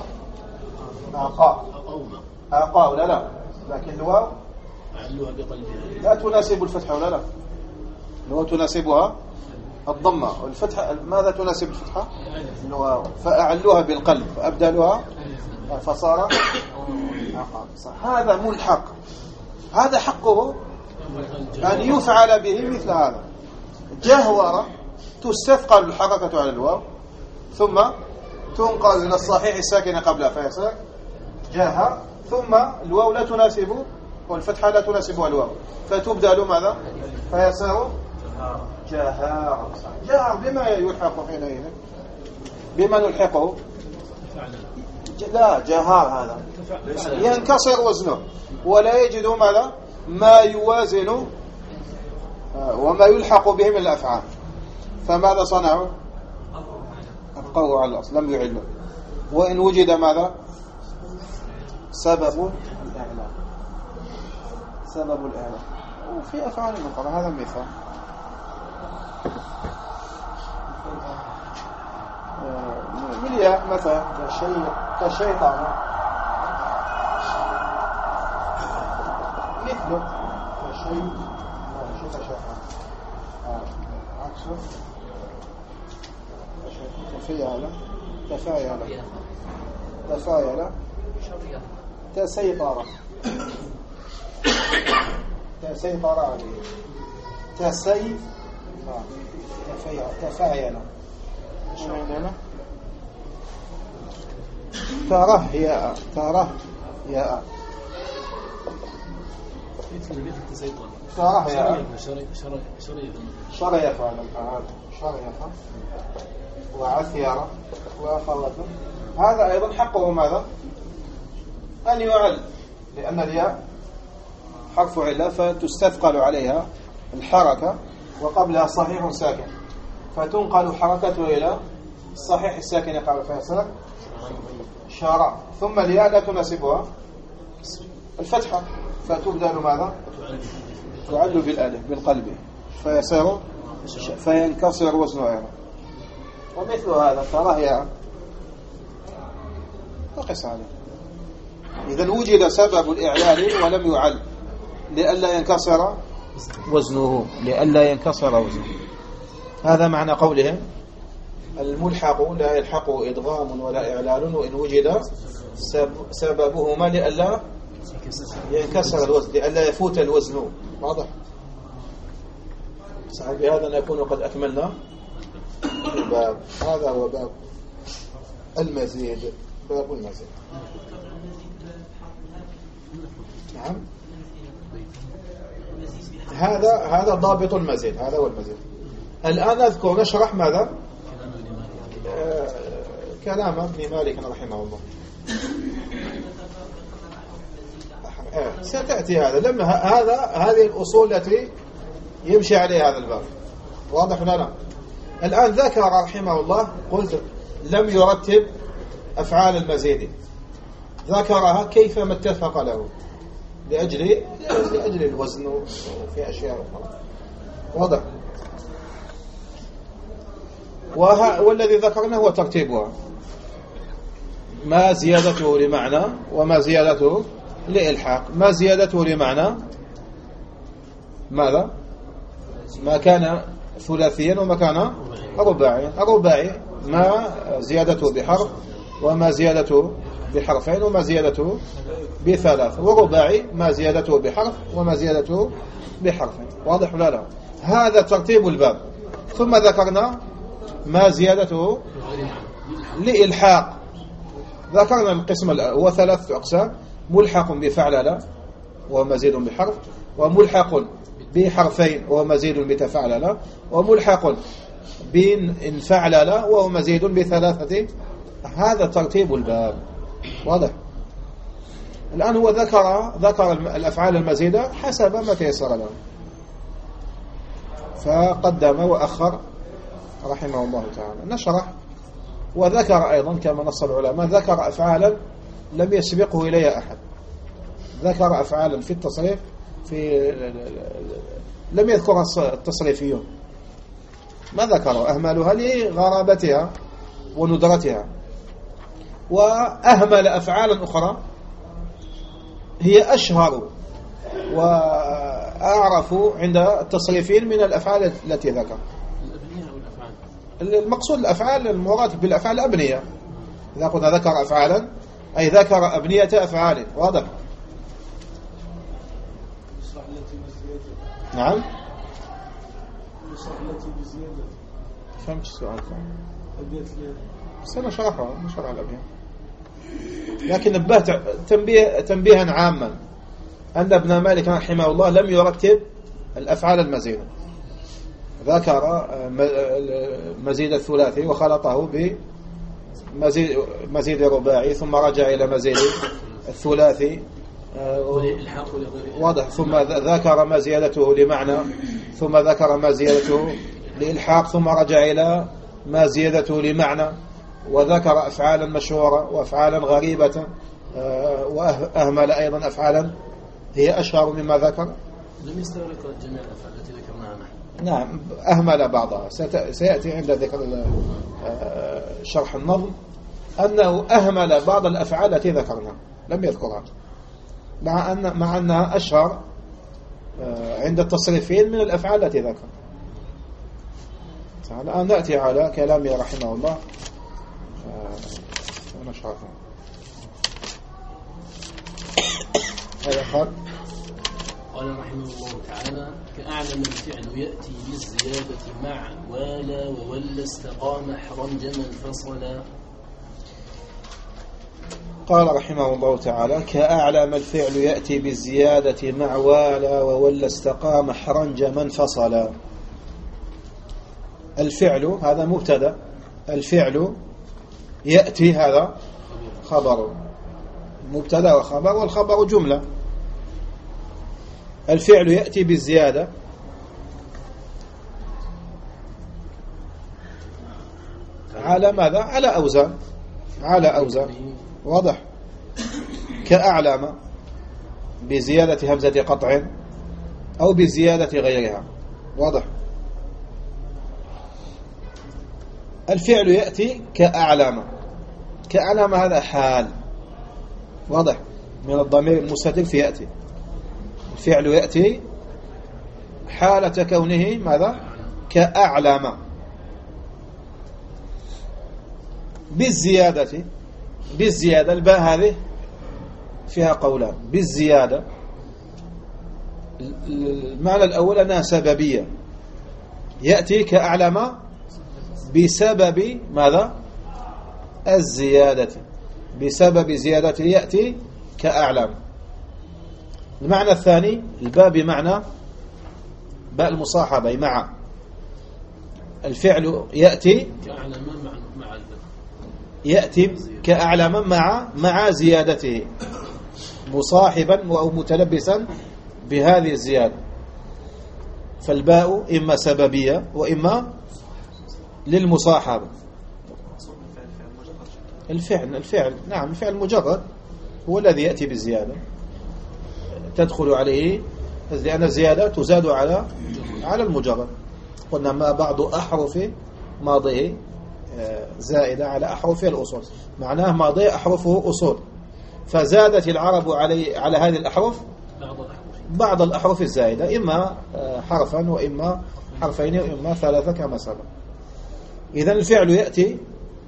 أقا ولا لا؟ لكن الواو أعلوها بقلبها لا تناسب الفتحة ولا لا؟ الواو تناسبها الضمة والفتحة. ماذا تناسب الفتحة؟ الواو. فأعلوها بالقلب فأبدلوها فصار أقا. هذا ملحق. هذا حقه أن يفعل به مثل هذا. جهورة تستثقل الحركة على الواو ثم تنقل إلى الصحيح الساكن قبلها فيصير جاهر. ثم الواو لا تناسبه والفتحة لا تناسبها الواو فتبدل ماذا؟ فيصير جهار. جهار بما يلحق حينئذ؟ بما نلحقه؟ لا جهار هذا ينكسر وزنه ولا يجد ماذا؟ ما يوازن وما يلحق به من الأفعال. فماذا صنعوا؟ أبقوا على الأصل لم يعلوا. وإن وجد ماذا؟ سبب الإعلام. سبب الإعلام. وفي أفعال أخرى. هذا مثال. بالياء مثلا كشيطان مثله عكسه تفايل تسيطر عليه تفايل ترهيا مثل التسيطر. ترهيا شريفة شريفة وعثيرة وأخواته. هذا أيضا حقه ماذا؟ أن يعل لأن الياء حرف علة فتستثقل عليها الحركة وقبلها صحيح ساكن فتنقل حركته إلى الصحيح الساكن قبل فيصير شارع. ثم الياء لا تناسبها الفتحة فتبدل ماذا؟ تعل بالألف بالقلب فيصير فينكسر وزنه أيضا. ومثل هذا ترهيا وقس عليه. إذا وجد سبب الإعلال ولم يعل لئلا ينكسر وزنه هذا معنى قولهم الملحق لا يلحقه إدغام ولا إعلال وإن وجد سببهما لئلا ينكسر الوزن لئلا يفوت الوزن. واضح؟ صحيح. بهذا نكون قد أكملنا الباب. هذا هو باب المزيد. باب المزيد. نعم. هذا ضابط المزيد. هذا هو المزيد. الآن أذكر نشرح ماذا؟ كلام ابن مالك رحمه الله. ستأتي هذا لما هذه الأصول التي يمشي عليها هذا الباب. واضح ولا لا؟ الآن ذكر رحمه الله قلت لم يرتب أفعال المزيد ذكرها كيفما اتفق له لأجل الوزن وفي أشياء أخرى. واضح؟ والذي ذكرنا هو ترتيبها، ما زيادته لمعنى وما زيادته لإلحاق. ما زيادته لمعنى ماذا؟ ما كان ثلاثيا وما كان رباعيا. الرباعي ما زيادته بحرف وما زيادته بحرفين وما زيادته بثلاث، والرباعي ما زيادته بحرف وما زيادته بحرفين. واضح ولا لا؟ هذا ترتيب الباب. ثم ذكرنا ما زيادته لإلحاق. ذكرنا القسم الأول وثلاثة أقسام: ملحق بفعلل ومزيد بحرف، وملحق بحرفين ومزيد بتفعلل، وملحق بانفعلل وهو مزيد بثلاثة. هذا ترتيب الباب. واضح؟ الآن هو ذكر الأفعال المزيدة حسب ما تيسر له، فقدم وأخر رحمه الله تعالى. نشرح. وذكر أيضا كما نص العلماء، ذكر أفعالا لم يسبقه إليها أحد. ذكر أفعالا في التصريف لم يذكرها التصريفيون، ما ذكروا، أهملها لغرابتها وندرتها. وأهمل أفعالا أخرى هي أشهر وأعرف عند التصريفين من الأفعال التي ذكر. المقصود الأفعال المراد بالأفعال الأبنية. إذا قلنا ذكر أفعالا أي ذكر أبنية أفعال. واضح؟ نعم. فهمت السؤال؟ سنشرحها نشرح الأبنية، لكن نبهت تنبيها عاما أن ابن مالك رحمه الله لم يرتب الأفعال المزيدة. ذكر مزيد الثلاثي وخلطه بمزيد الرباعي، ثم رجع إلى مزيد الثلاثي. واضح. ثم ذكر ما زيادته لمعنى، ثم ذكر ما زيادته لإلحاق، ثم رجع إلى ما زيادته لمعنى، وذكر أفعالا مشهورة وأفعالا غريبة، وأهمل أيضا أفعالا هي أشهر مما ذكر. لم يستغرق جميع الأفعال التي ذكرناها نحن. نعم، أهمل بعضها. سيأتي عند ذكر شرح النظم أنه أهمل بعض الأفعال التي ذكرناها، لم يذكرها، مع أنها أشهر عند التصريفين من الأفعال التي ذكر. الآن نأتي على كلامه رحمه الله ونشرحه. هذا قال رحمه الله تعالى: كأعلم الفعل يأتي بالزيادة مع ولا وولى استقام حرنجما فصلا. قال رحمه الله تعالى: كأعلم الفعل يأتي بالزيادة مع ولا وولى استقام حرنجما فصلا. الفعل هذا مبتدا، الفعل يأتي هذا خبر، مبتدا وخبر، والخبر جملة. الفعل يأتي بالزيادة على ماذا؟ على أوزان، على أوزان. واضح؟ كأعلم بزيادة همزة قطع أو بزيادة غيرها. واضح؟ الفعل يأتي كأعلم. كأعلم هذا حال. واضح؟ من الضمير المستتر في يأتي. الفعل يأتي حالة كونه ماذا؟ كأعلم. بالزيادة، بالزيادة الباء هذه فيها قولان. بالزيادة المعنى الأول أنها سببية، يأتي كأعلم بسبب ماذا؟ الزيادة، بسبب زيادته يأتي كأعلم. المعنى الثاني الباء بمعنى باء المصاحبة، مع. الفعل يأتي يأتي كأعلم مع زيادته، مصاحبا أو متلبسا بهذه الزيادة. فالباء إما سببية وإما للمصاحبة. الفعل نعم، الفعل مجرد هو الذي يأتي بالزيادة، تدخل عليه، لأن الزيادة تزاد على المجرد. قلنا ما بعض أحرف ماضيه زائدة على أحرفه الأصول، معناه ماضيه أحرفه أصول، فزادت العرب على هذه الأحرف بعض الأحرف الزائدة، إما حرفا وإما حرفين وإما ثلاثة كما سبق. إذن الفعل يأتي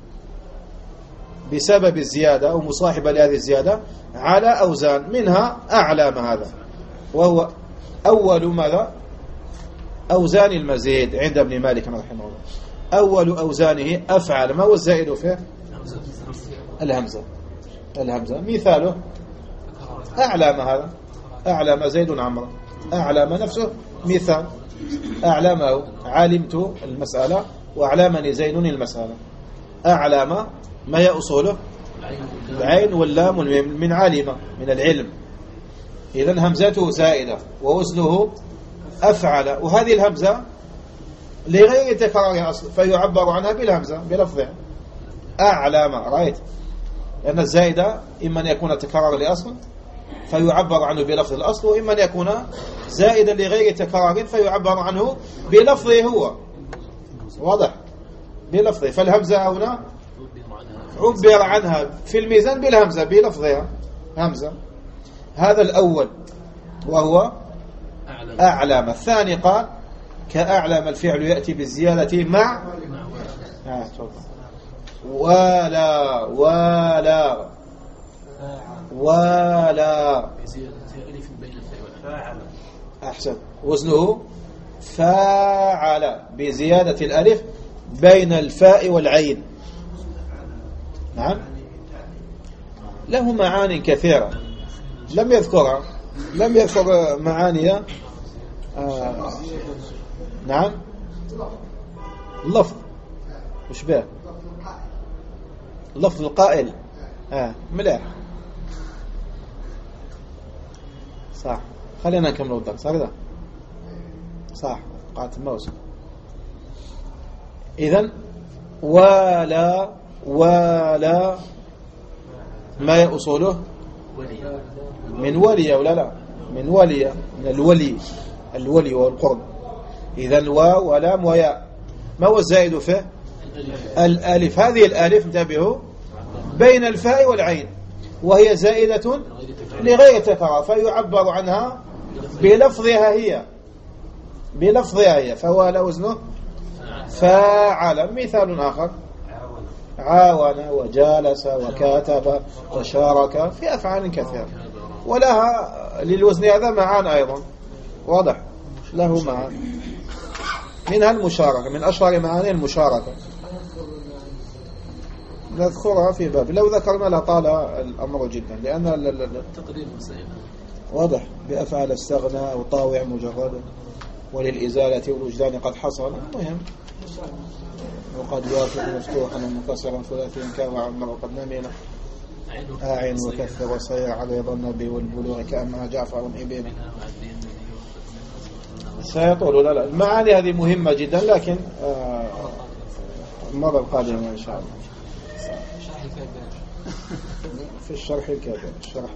بسبب الزيادة أو مصاحبة لهذه الزيادة على أوزان، منها أعلام هذا، وهو أول ماذا؟ أوزان المزيد عند ابن مالك رحمه الله. أول أوزانه أفعل. ما هو الزائد فيه؟ الهمزة. مثاله أعلام هذا، أعلام زيد عمرو، أعلام نفسه مثال، أعلامه علمت المسألة وأعلمني زيد المسألة. أعلام ما هي أصوله؟ العين واللام من علم، من العلم. إذن همزته زائدة ووزنه أفعل، وهذه الهمزة لغير تكرارها أصل فيعبر عنها بالهمزة بلفظها أعلام. رأيت؟ لأن الزائدة إما أن يكون تكرار لأصل فيعبر عنه بلفظ الأصل، وإما أن يكون زائدا لغير تكرار فيعبر عنه بلفظه هو. واضح؟ بلفظه. فالهمزة هنا عبر عنها في الميزان بالهمزة بلفظها همزة. هذا الأول وهو أعلام. الثاني قال كأعلام الفعل يأتي بالزيادة مع ولا أحسن. وزنه فاعل بزيادة الألف بين الفاء والعين. نعم، له معاني كثيرة لم يذكر معانيها. نعم، اللفظ وش به؟ لفظ القائل مليح صح. خلينا نكمل الدرس هكذا صح. قاعدة الموسم. إذن ولا ما هي أصوله؟ من ولي ولا لا؟ من ولي، من الولي والقرب. إذن ولام وياء. ما هو الزائد فيه؟ الألف. هذه الألف انتبهوا بين الفاء والعين، وهي زائدة لغير تكرار فيعبر عنها بلفظها هي. فوالى وزنه فاعل. مثال آخر عاون وجالس وكاتب وشارك، في أفعال كثيرة ولها للوزن هذا معان أيضا. واضح؟ له معان منها المشاركة، من أشهر معاني المشاركة نذكرها في باب، لو ذكرنا لطال الأمر جدا، لأن تقدير المسائل واضح. بأفعال استغنى أو طاوع مجرد، وللإزالة والوجدان قد حصل. المهم وقد يوافق مفتوحا ومكسرا ثلاثيا كما عمر وقد نمينا أعين وكثر وسير على ظن به والبلوغ كأنها جعفر إبن. سيطول. لا المعاني هذه مهمة جدا، لكن المرة القادمة إن شاء الله في الشرح الكبير. الشرح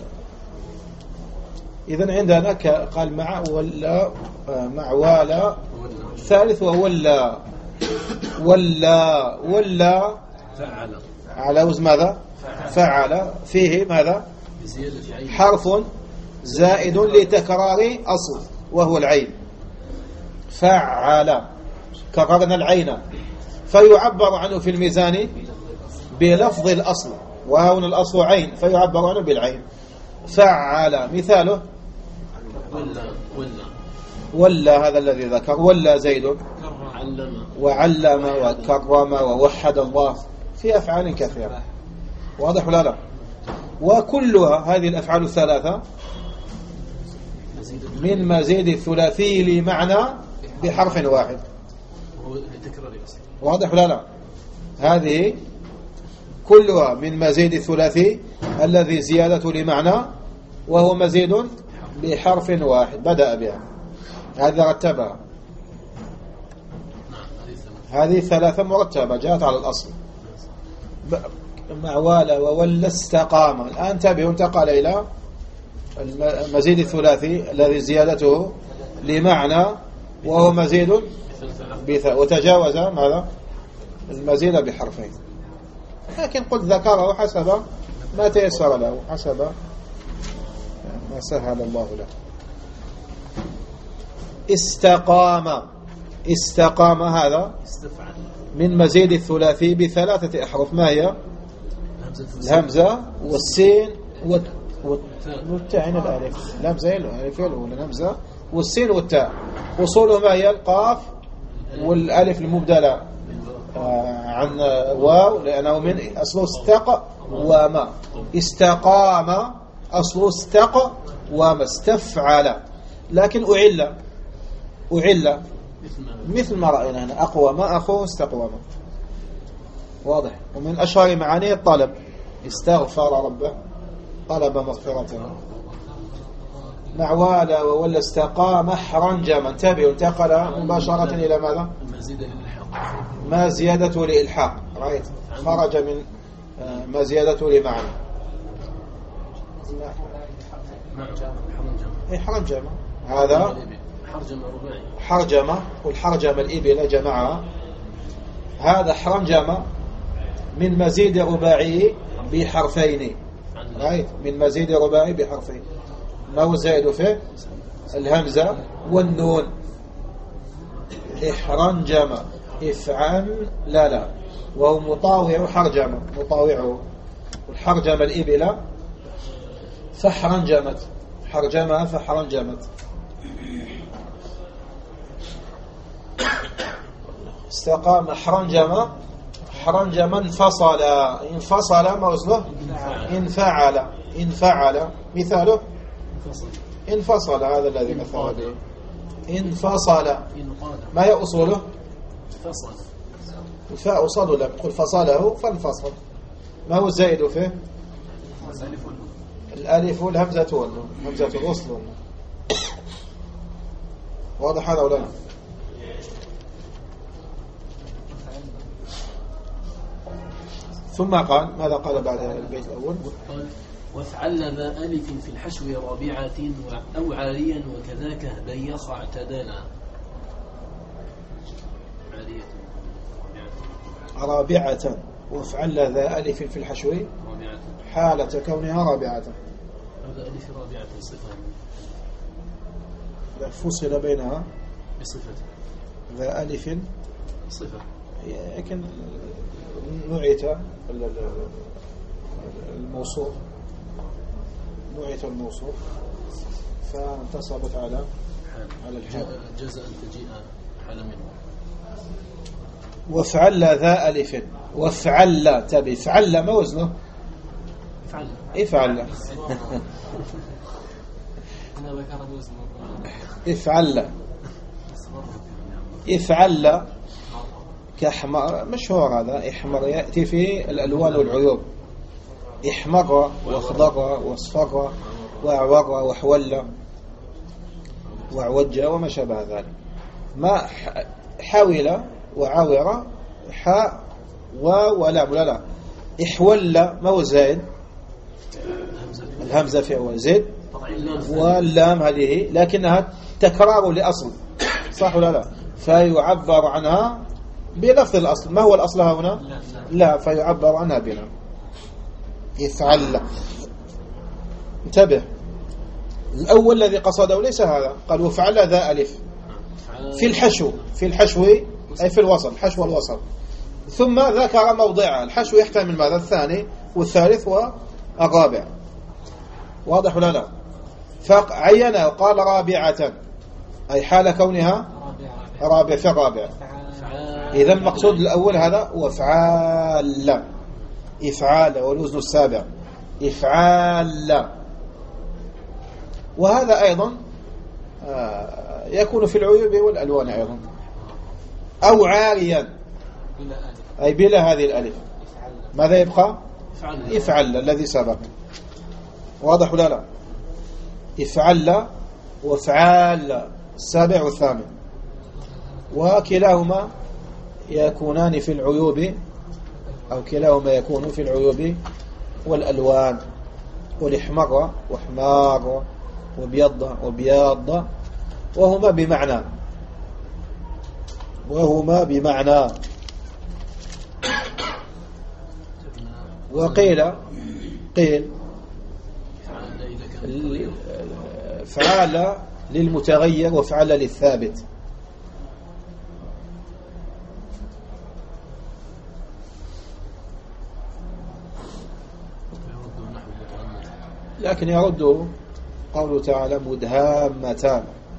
إذن عندنا قال مع ولا ثالث وولا فعل على وزن ماذا؟ فعل. فيه ماذا؟ حرف زائد لتكرار أصل وهو العين. فعل كررنا العين فيعبر عنه في الميزان بلفظ الأصل، وهنا الأصل عين فيعبر عنه بالعين. فعل. مثاله ولا هذا الذي ذكر. ولا زيد وعلم وكرم ووحد الله، في أفعال كثيرة. واضح ولا لا؟ وكلها هذه الأفعال الثلاثة من مزيد الثلاثي لمعنى بحرف واحد. واضح ولا لا؟ هذه كلها من مزيد الثلاثي الذي زيادته لمعنى وهو مزيد بحرف واحد بدأ بها. هذا رتبها. هذه ثلاثة مرتبة جاءت على الأصل. مع ولا وولا استقام. الآن انتبهوا، انتقل إلى المزيد الثلاثي الذي زيادته لمعنى وهو مزيد وتجاوز ماذا؟ المزيد بحرفين، لكن قلت ذكره حسب ما تيسر له، حسب ما سهل الله له. استقام هذا من مزيد الثلاثي بثلاثة أحرف. ما هي؟ الهمزة والسين والتاء. الألف الهمزة الألف الأولى الهمزة والسين والتاء. وصوله ما هي؟ القاف والألف المبدلة عن واو، لأنه من أصله استقوام. استقام أصله استقوام، استفعل، لكن أعل مثل ما رأينا هنا، أقوى ما أخوه استقوام. واضح. ومن أشهر معانيه الطلب، استغفر ربه طلب مغفرته. معوالا ولا استقام حرنجما. انتبهوا، انتقل مباشرة إلى ماذا؟ ما زيادته لإلحاق. رأيت خرج من ما زيادته لمعنى. حرنجما هذا حرجمة، والحرجمة الإبل جمعها. هذا حرنجمة من مزيد رباعي بحرفين. رأيت من مزيد رباعي بحرفين. ما هو زائد فيه؟ الهمزة والنون. احرنجم افعل لا وهو مطاوع حرجمة، مطاوعه. والحرجمة الإبل فحرنجمت، حرجمها فحرنجمت. استقام حرنجم انفصل ما وصله؟ انفعل. مثاله انفصل، هذا الذي مثل به. انفصل ما هي أصوله؟ الفاء أصل لم قل فصله فانفصل. ما هو الزائد فيه؟ الألف والهمزة والنون، همزة الوصل. واضح هذا ولا لا؟ ثم قال ماذا قال بعد البيت الأول؟ وافعل ذا ألف في الحشو رابعة أو عاريا وكذاك بيخ اعتدانا. رابعة. وافعل ذا ألف في الحشو حالة كونها رابعة. هذا ألف رابعة صفة فصل بينها بصفة. ذا ألف صفة، لكن نوعيت الموصوف، نوعيت الموصوف فانتصبت على الحال. جاز أن تجيء حال منه. وافعل ذا ألف. وافعل تبي فعل ما وزنه؟ افعل. افعل كأحمر، مشهور هذا. احمر يأتي في الألوان والعيوب. احمر واخضر واصفر واعور وحول واعوج وما شابه ذلك. ما حاول وعاور حاء ولام لا. احول ما هو زائد؟ الهمزة في أول زيد، واللام هذه لكنها تكرار لأصل، صح ولا لا؟ فيعبر عنها بلفظ الأصل. ما هو الأصل هنا؟ لا، فيعبر عنها بلام. يفعل. انتبه، الأول الذي قصده ليس هذا. قال وفعل ذا ألف في الحشو. في الحشو أي في الوسط، حشو الوسط. ثم ذكر موضعها. الحشو يحتمل ماذا؟ الثاني والثالث والرابع. واضح ولا لا؟ فعينه وقال رابعة أي حال كونها رابع في الرابع. إذا المقصود الأول هذا وافعال. إفعال والوزن السابع إفعال. وهذا أيضا يكون في العيوب والألوان أيضا. أو عاريا أي بلا هذه الألف. ماذا يبقى؟ إفعل الذي سبق. واضح ولا لا؟ إفعل وافعال السابع والثامن، وكلاهما يكونان في العيوب، أو كلاهما يكون في العيوب والألوان. والإحمر وإحمار وبيض وبياض، وهما بمعنى وقيل قيل فعال للمتغير وفعل للثابت. لكن يرد قوله تعالى مدهامتان،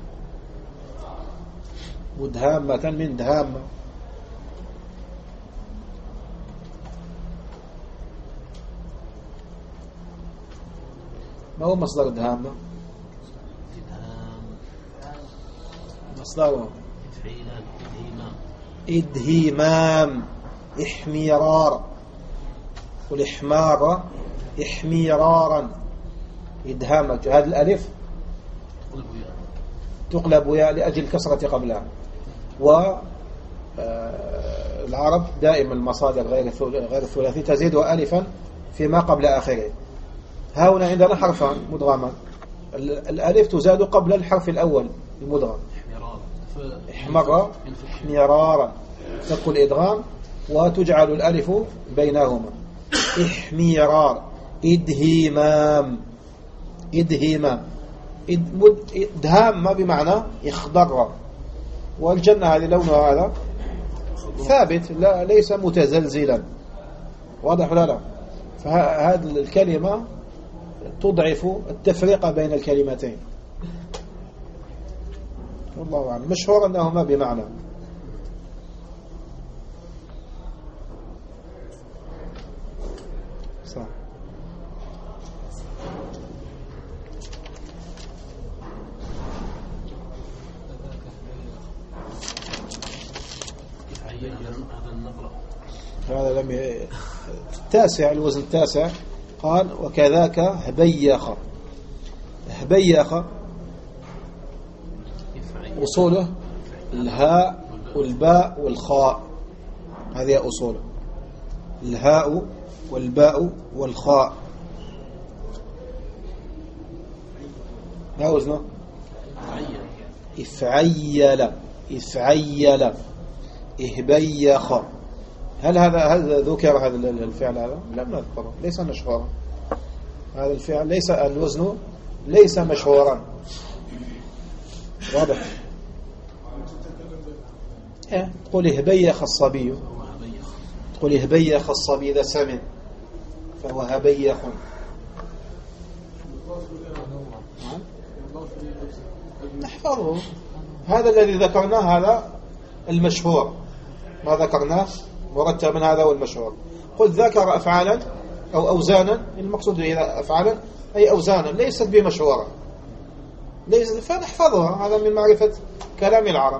مدهامة من دهامة. ما هو مصدر دهامة؟ مصدره إدهيمام، إحميرار، والإحمار إحميرارا. إدهامة هذا الألف تقلب ياء لأجل الكسرة قبلها. والعرب دائما المصادر غير الثلاثي تزيد ألفا فيما قبل آخره. هنا عندنا حرفان مدغمان، الألف تزاد قبل الحرف الأول المدغم. احمر احمرارا تدخل إدغام وتجعل الألف بينهما. احمرار. إدهيمام، إدهيمام. إدهام ما بمعنى يخضر، والجنة هذه لونها هذا ثابت، لا ليس متزلزلا. واضح ولا لا؟ فهذه الكلمة تضعف التفرقة بين الكلمتين. والله أعلم. مشهور أنهما بمعنى. صح. هذا لم التاسع، الوزن التاسع قال وكذاك هبيخ. هبيخ أصوله الهاء والباء والخاء، هذه أصوله الهاء والباء والخاء. ما وزنه؟ إفعيل. إفعيل. إهبيخ. هل ذكر هذا الفعل؟ هذا لم نذكره، ليس مشهورا. هذا الفعل ليس الوزن ليس مشهورا. واضح؟ تقول هبيخ الصبي، تقول هبيخ الصبي إذا سمن فهو هبيخ. نحفظه. هذا الذي ذكرناه هذا المشهور، ما ذكرناه مرتبا هذا هو المشهور. قل ذكر أفعالا أو أوزانا، المقصود إذا أفعالا أي أوزانا ليست بمشهورة، فنحفظها. هذا من معرفة كلام العرب.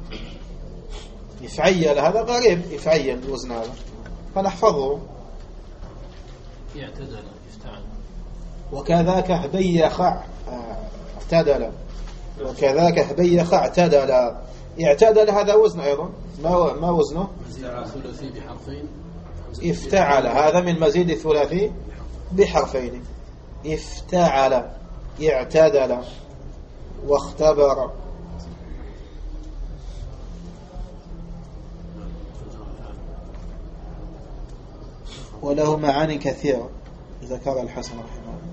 يفعيل هذا غريب، يفعيل الوزن هذا فنحفظه. يعتدل يفتعل. وكذاك هبيخ اعتدل. وكذاك هبيخ اعتدل. اعتدل هذا وزن أيضا. ما وزنه؟ ثلاثي بحرفين. افتعل هذا من مزيد الثلاثي بحرفين. افتعل اعتدل واختبر. وله معاني كثيرة ذكر الحسن رحمه الله.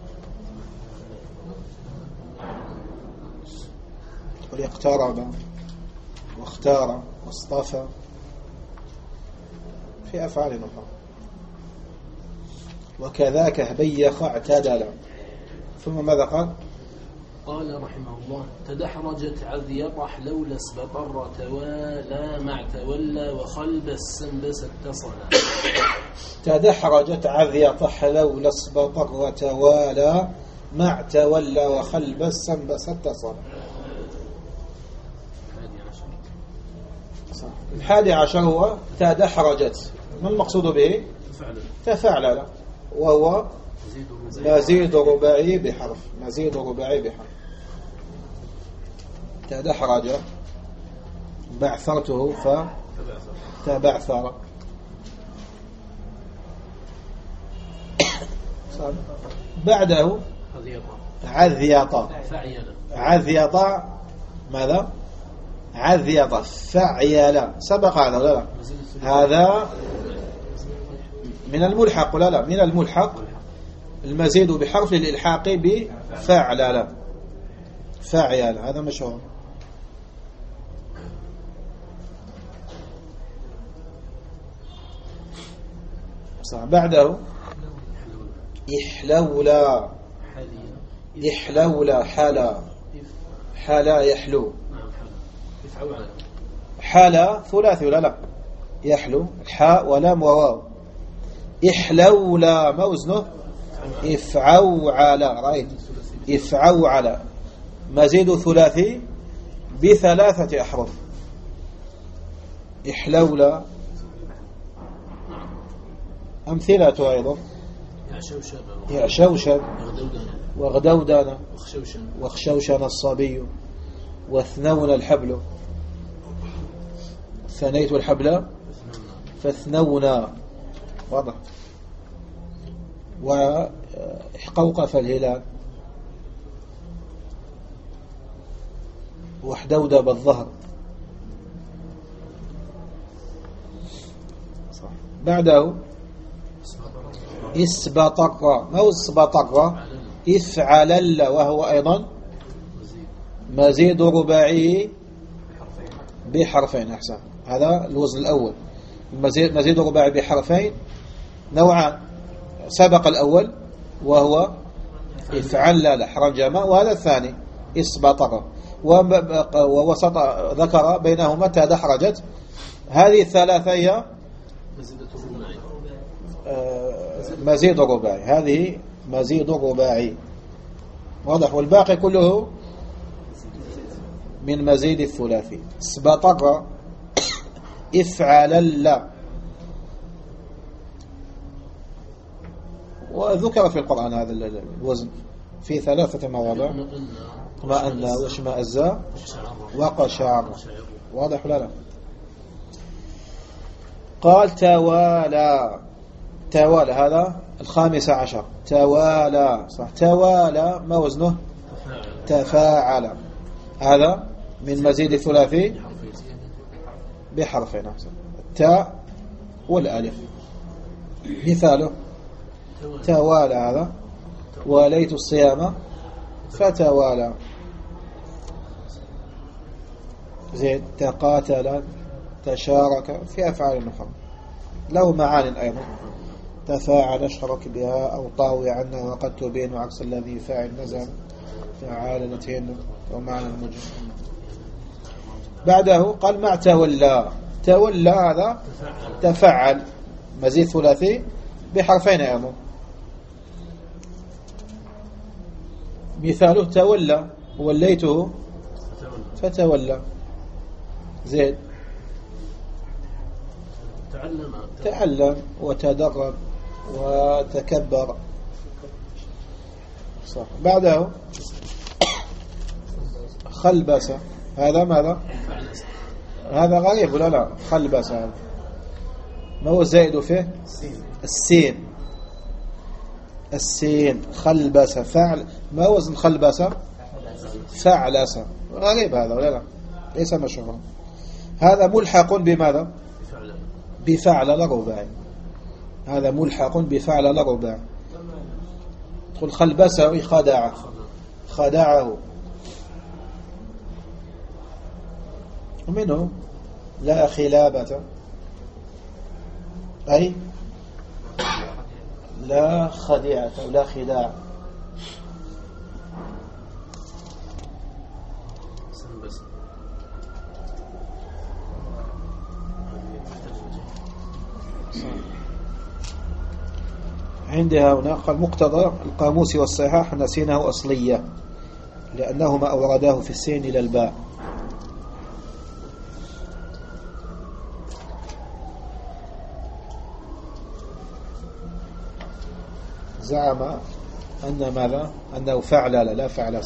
واقترب واختار واصطفى في أفعال أخرى. وكذاك هبيخ اعتدل. ثم ماذا قال؟ قال رحمه الله تدحرجت عذيطح لولا اسبطر توالى مع تولى وخلب السنبس اتصل. تدحرجت عذيطح لولا اسبطر وتوالى مع تولى وخلب السنبس اتصل. 11 هو تدحرجت. ما المقصود به؟ تفعل، وهو مزيد رباعي بحرف. مزيد رباعي بحرف. تدحرج بعثرته فتبعثر. بعده عذيط. عذيط ماذا؟ عذيط فعيل. سبق هذا ولا لا؟ هذا من الملحق ولا لا؟ من الملحق المزيد بحرف للإلحاق بفعل فاعل، هذا مشهور. صح. بعده إحلولا، إحلولا حلا يحلو، حلا ثلاثي ولا لا؟ يحلو حاء ولام وواو. إحلولا ما وزنه؟ إفعوعل، رأيت إفعوعل، مزيد ثلاثي بثلاثة أحرف. إحلولا. أمثلة أيضا يعشوشب وغدودان واخشوشن الصبي واثنون الحبل، ثنيت الحبل فاثنونا، واضح. وحقوقف الهلال واحدودب الظهر. بعده إسبطق، ما هو إسبطق؟ إفعلل، وهو أيضا مزيد رباعي بحرفين. أحسن، هذا الوزن الأول. مزيد رباعي بحرفين نوعان، سبق الأول وهو إفعلل حرنجما، وهذا الثاني إسبطق، ووسط ذكر بينهما تدحرجت. هذه الثلاثة هي مزيد رباعي، هذه مزيد رباعي، واضح. والباقي كله من مزيد الثلاثي. اسبطق، افعلل، وذكر في القرآن هذا الوزن في 3 مواضع: اطمأن واشمأز وقشعر، واضح ولا لا؟ قال توالى، توالى هذا 15. توالى، صح. توالى ما وزنه؟ تفاعل، هذا من مزيد الثلاثي بحرفين. التاء والالف. مثاله توالى، هذا واليت الصيام فتوالى. زيد تقاتل، تشارك، في أفعال أخرى له معان أيضا. تفاعل اشترك بها، أو طاوي عنا، وقد تبين عكس الذي فاعل نزل، فعال نتين، ومعنى المجرد. بعده قال مع تولى، تولى هذا تفعل، مزيد ثلاثي بحرفين أيضا. مثاله تولى، وليته فتولى. زيد تعلم وتدرب وتكبر، صح. بعده خلبس، هذا ماذا؟ هذا غريب ولا لا؟ خلبس هذا ما هو زائد فيه؟ السين، السين. خلبس فعل، ما وزن خلبس؟ فعلس. غريب هذا ولا لا؟ ليس مشهورا. هذا ملحق بماذا؟ بفعل رباعي، هذا ملحق بفعل رباعي. تقول خلبسه خدعه، خدعه. ومنه لا خلابة، أي لا خديعة ولا خداع. عندها هنا قال مقتضى القاموس والصحاح نسينه أصلية، لأنهما أورداه في السين إلى الباء. زعم أن ماذا؟ أنه فعل، لا فعل.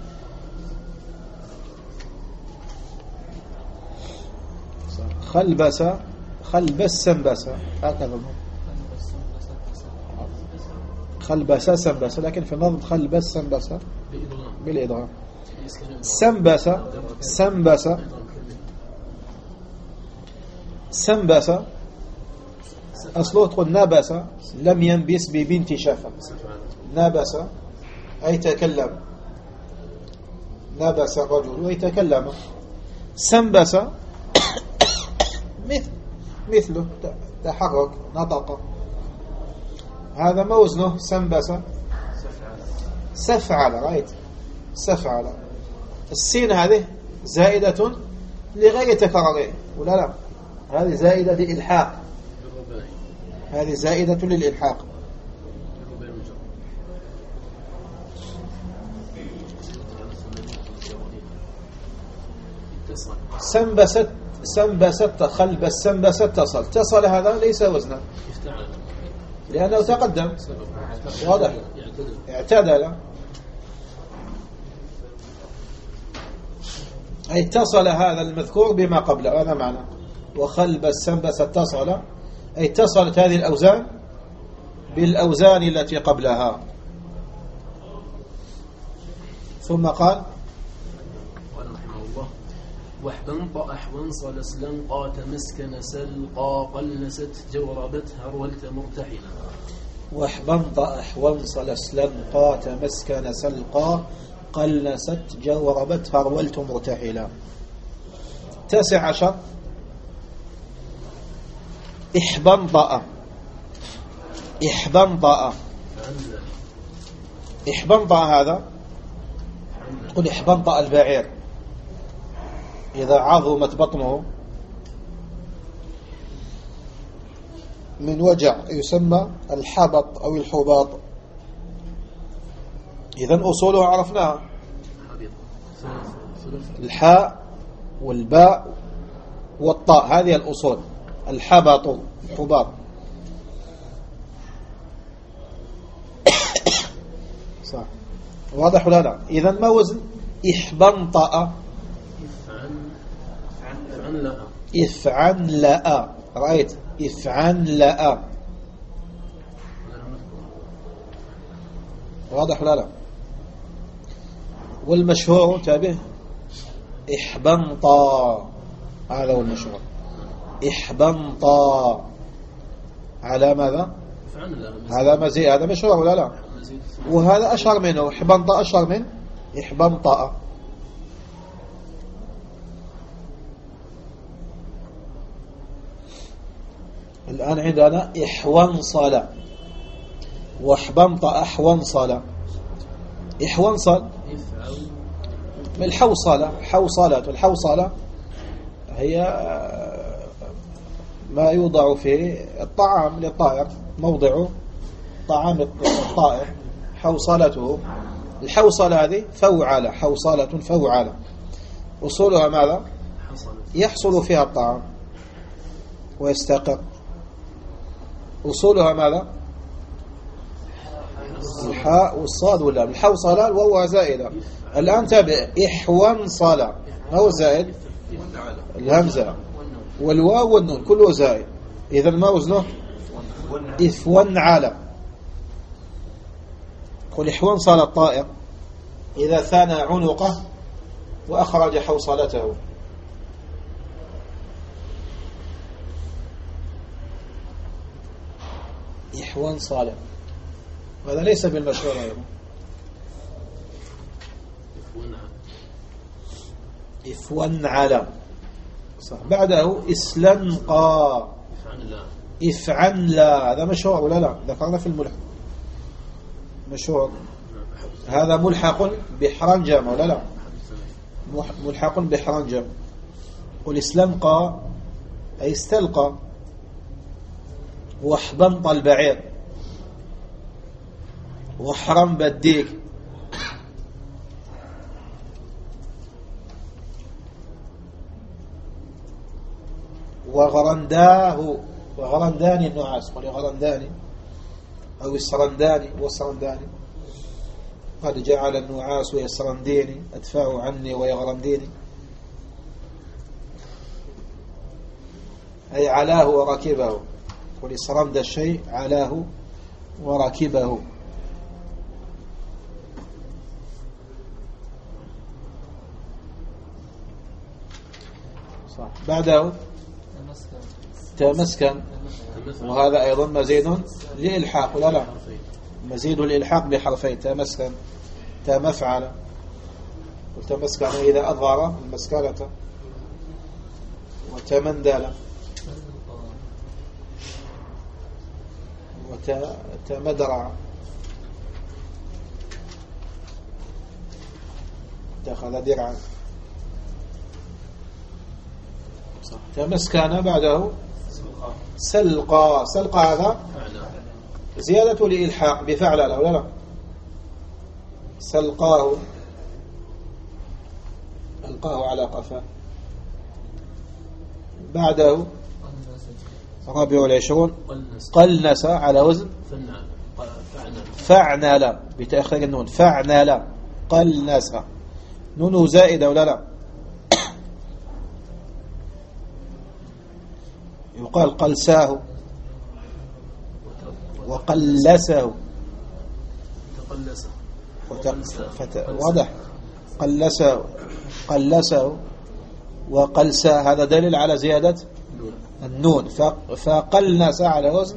خلبس، خلبس سنبس، هكذا خلبس سنبس، لكن في النظم خلبس سنبس بالإضغام. سنبس، سنبس، سنبس أصله تقول نبس لم ينبس ببنت شافة. نبس أي تكلم، نبس الرجل ويتكلم. سنبس مثله تحرك نطق. هذا ما وزنه سنبس؟ سفعل. رأيت سفعل. السين هذه زائدة لغير تكرار ولا لا؟ هذه زائدة للإلحاق، هذه زائدة للإلحاق. سنبست خلب السنبست تصل هذا ليس وزنا لأنه تقدم. واضح؟ اعتدل أي اتصل هذا المذكور بما قبله، هذا معنى. وخلب السنبس اتصل أي اتصلت هذه الأوزان بالأوزان التي قبلها. ثم قال واحبنط أحونصل سلنقا تمسكن سلقا قلنست جوربت هرولت مرتحلا. واحبنط أحونصل سلنقا تمسكن سلقا قلنست جوربت هرولت مرتحلا. 19 احبنطأ. احبنطأ احبنطأ هذا تقول احبنطأ البعير إذا عظمت بطنه من وجع يسمى الحبط أو الحباط. إذن أصولها عرفناها، الحاء والباء والطاء، هذه الأصول. الحبط الحباط. صح. واضح ولا لا؟ إذن ما وزن احبنطأ؟ افعنلأ. رأيت افعنلأ. واضح ولا لا؟ والمشهور تابه احبنطا، هذا هو المشهور. احبنطا على ماذا؟ هذا مزيد، هذا مشهور ولا لا؟ وهذا أشهر منه. احبنطا أشهر من احبنطأ. الآن عندنا احونصل واحبنط احونصل. احونصل من الحوصلة. حوصلة. الحوصلة هي ما يوضع في الطعام للطائر، موضع طعام الطائر حوصلته. الحوصلة هذه فوعلة، حوصلة فوعلة. أصولها ماذا؟ يحصل فيها الطعام ويستقر. أصولها ماذا؟ الحاء والصاد واللام. الحوصلة الواو زائدة. الآن تابع احونصل، ما هو زائد؟ الهمزة والواو والنون كله زائد. إذا ما وزنه؟ افونعل. قل احونصل الطائر إذا ثنى عنقه وأخرج حوصلته. احونصل هذا ليس بالمشهور أيضا. افونعل صح. بعده اسلنقا. افعنلا هذا مشهور ولا لا؟ ذكرنا في الملحق مشهور. هذا ملحق بحرنجم ولا لا؟ ملحق بحرنجم. قل اسلنقا أي استلقى. واحبنط البعير وحرم بالديك. وغرنداه وغرنداني النعاس. قل غرنداني أو السرنداني والسرنداني. قد جعل النعاس يسرنديني أدفعه عني ويغرنديني أي علاه وركبه. قل سرند الشيء علاه وركبه. صح. بعده تمسكن وهذا أيضا مزيد لإلحاق ولا لا؟ مزيد الإلحاق بحرفين تمسكن تمفعل وتمسكن إذا أظهر المسكنة وتمندل وتمدرع اتخذ درعا تمسكن بعده سلقى. سلقى هذا زيادة لإلحاق بفعل ولا لا؟ سلقاه ألقاه على قفاه. بعده 24 قلنس على وزن فعنل بتأخير النون فعنل قلنس نون زائدة ولا لا؟ يقال قلساه وقلسه واضح قلسه وقلسه هذا دليل على زيادة النون. فقلنس على وزن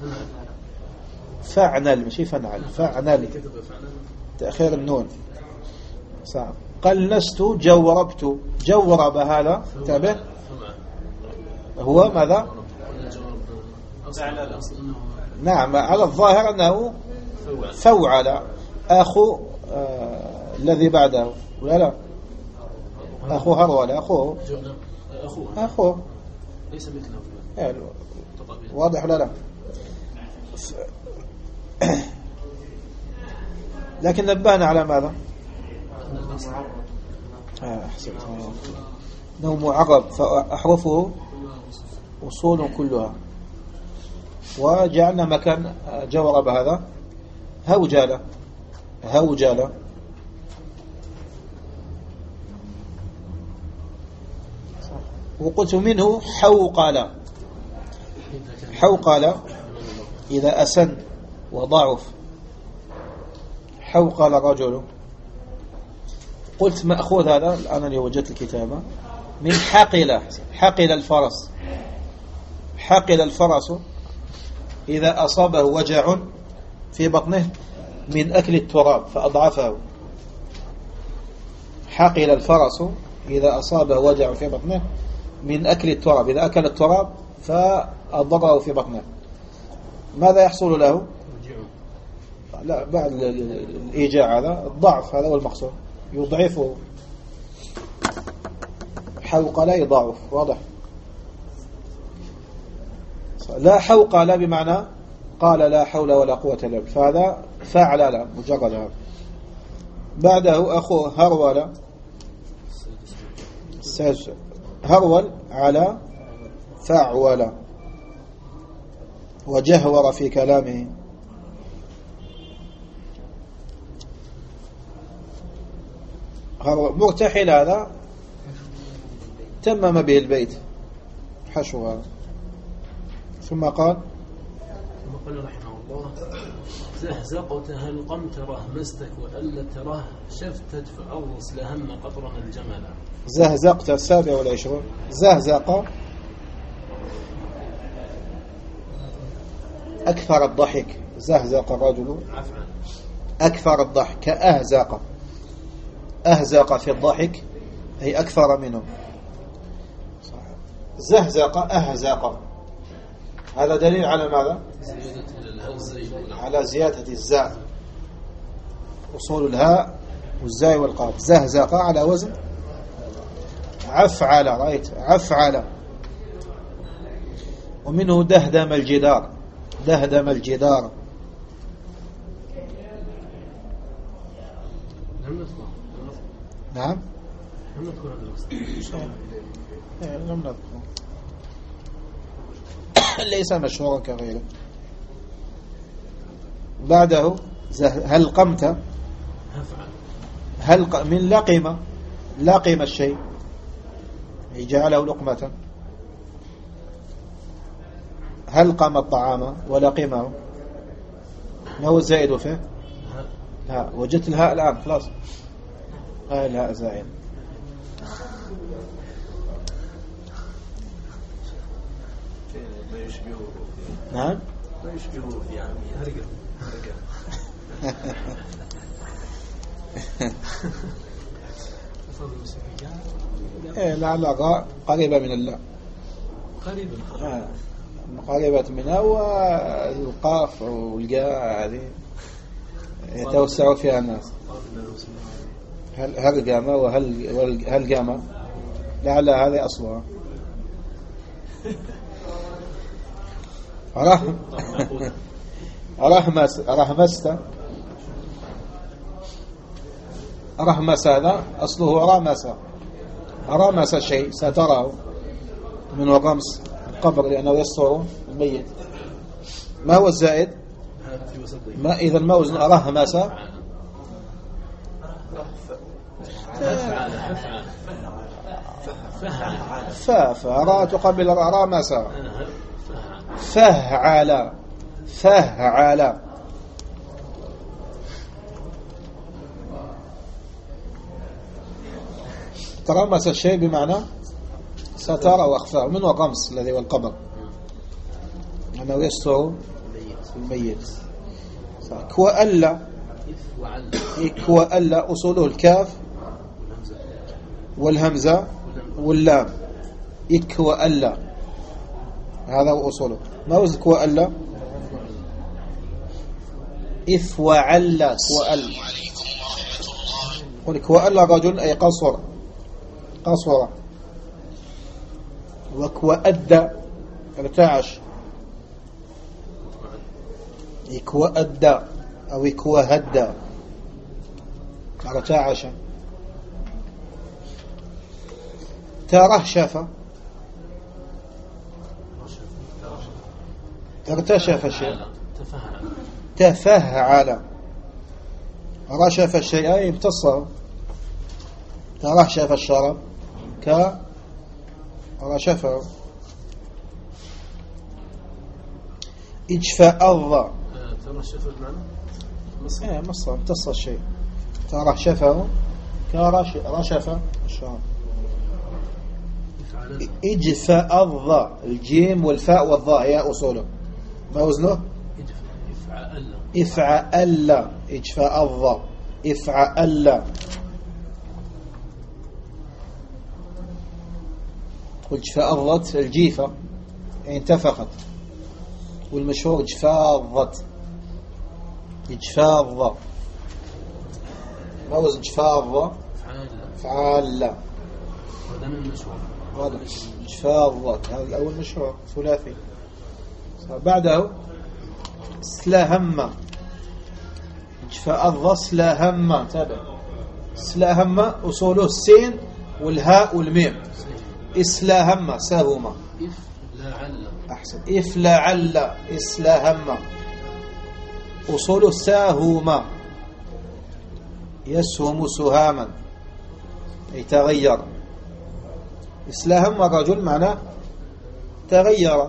فعنل مش فنعل فعنل تأخير النون. قلنست جوربت جورب هذا تابع هو ماذا؟ نعم على الظاهر أنه فوعل أخو الذي بعده ولا لا؟ أخو هرول أخوه ليس مثله يعني واضح ولا لا؟ لكن نبهنا على ماذا؟ أحسنت نوم عقب فأحرفه أصول كلها. وجعلنا مكان جورب هذا هوجالة وقلت منه حوقل إذا أسن وضعف حوقل رجل. قلت مأخوذ هذا الآن اللي وجدت الكتابة من حقل الفرس. حقل الفرس إذا أصابه وجع في بطنه من أكل التراب فأضعفه. حقل الفرس إذا أصابه وجع في بطنه من أكل التراب إذا أكل التراب فأضره في بطنه ماذا يحصل له؟ لا بعد الإيجاع هذا الضعف هذا هو المقصود يضعفه. حوقل يضعف واضح. لا حوقل بمعنى قال لا حول ولا قوة إلا بالله فهذا فاعل لا مجرد هذا. بعده أخوه هرول على فعول وجهور في كلامه. مرتحل هذا تمم به البيت حشو هذا. ثم قال رحمه الله زهزقت هلقمت رهمستك وألا تره شفتت فأرس لهم قطرنا الجمل. زهزقت 27 زهزق أكثر الضحك. زهزق الرجل أكثر الضحك كأهزق أهزق في الضحك أي أكثر منه. زهزق أهزق هذا دليل على ماذا؟ على زيادة الزاء وصول الهاء والزاء والقاف. زهزق على وزن عفعل رأيت عفعل. ومنه دهدم الجدار دهدم الجدار. نعم لم نذكر ليس مشهورا كغيره. بعده هل قمت من لقم الشيء جعله لقمة. هل قام الطعام ولقمه ما هو الزائد فيه؟ ها وجدت الهاء الآن خلاص الهاء زائد. ما يشبهه. نعم ما يشبهه في عامه هرقة. لعل غاء قريبة من اللام، قريبة منها، والقاف والقاء هذه يتوسع فيها الناس. هل قامة وهل قامة، لعل هذه أصلها. رحمس هذا أصله رمس شيء ستراه من الرمس القبر، لأنه يستر الميت. ما هو الزائد؟ ما إذا ما وزن رحمس؟ فراء تقابل رمس. فهعل ترمس الشيء بمعنى ستر واخفاه، من الرمس الذي هو القبر، أنه يستر الميت. كوألا أصوله الكاف والهمزة واللام. إكوألا هذا هو أصوله. ما وزن كوألا؟ إفوعل. قل كوألا رجل أي قصر. وكوأد ارتعش. إكوأد أو إكوهد ارتعش. ترهشف ارتشف الشيء. تفهعل. رشف الشيء أي امتصه. ترهشف الشرب كرشفه. اجفأض. ترشف المعنى مصر امتص الشيء. ترشفه كرشف الشرب. اجفأض الجيم والفاء والضاء هي أصوله. ما وزنه؟ إفعأل. اجفأض إفعأل. اجفأضت الجيفة يعني انتفخت، والمشهور اجفاضت. ما وزن اجفاض؟ فعال. اجفاضت هذا الأول مشهور ثلاثي. بعده سلهم. اجفاض سلهم. تابع. سلهم أصوله السين والهاء والميم. إسلاهم ساهما. أحسن. إفلعل إسلاهم أصوله ساهما. يسهم سهاما أي تغير. إسلاهم الرجل معناه تغير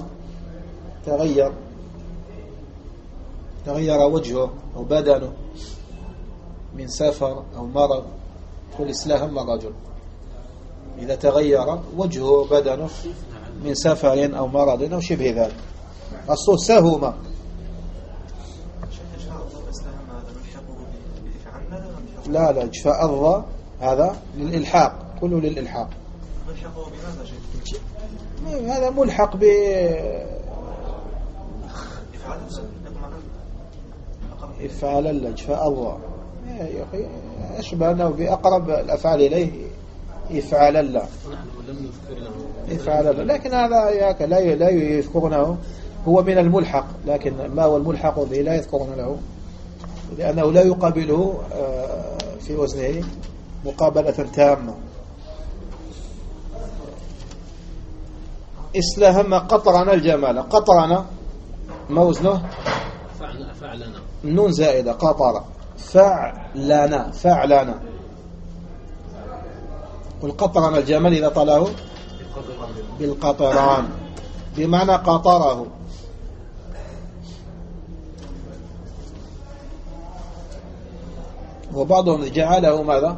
وجهه أو بدنه من سفر أو مرض. تقول إسلاهم الرجل إذا تغير وجهه وبدنه من سفر أو مرض أو شبه ذلك. أصله سهوما. لا اجفاء الضاء هذا للإلحاق، كله للإلحاق. هذا ملحق ب إفعال اجفاء الضاء أشبه أنه بأقرب الأفعال إليه إفعال الله. لكن هذا لا يذكرونه، هو من الملحق، لكن ما هو الملحق به لا يذكرون له، لأنه لا يقابله في وزنه مقابلة تامة. إسلهم قطرنا الجمال. قطرنا ما وزنه؟ فعلنا. النون زائدة. قطر. فعلنا. والقطرنا الجمال إذا طلعه بالقطران بمعنى قطره. وبعضهم جعله ماذا؟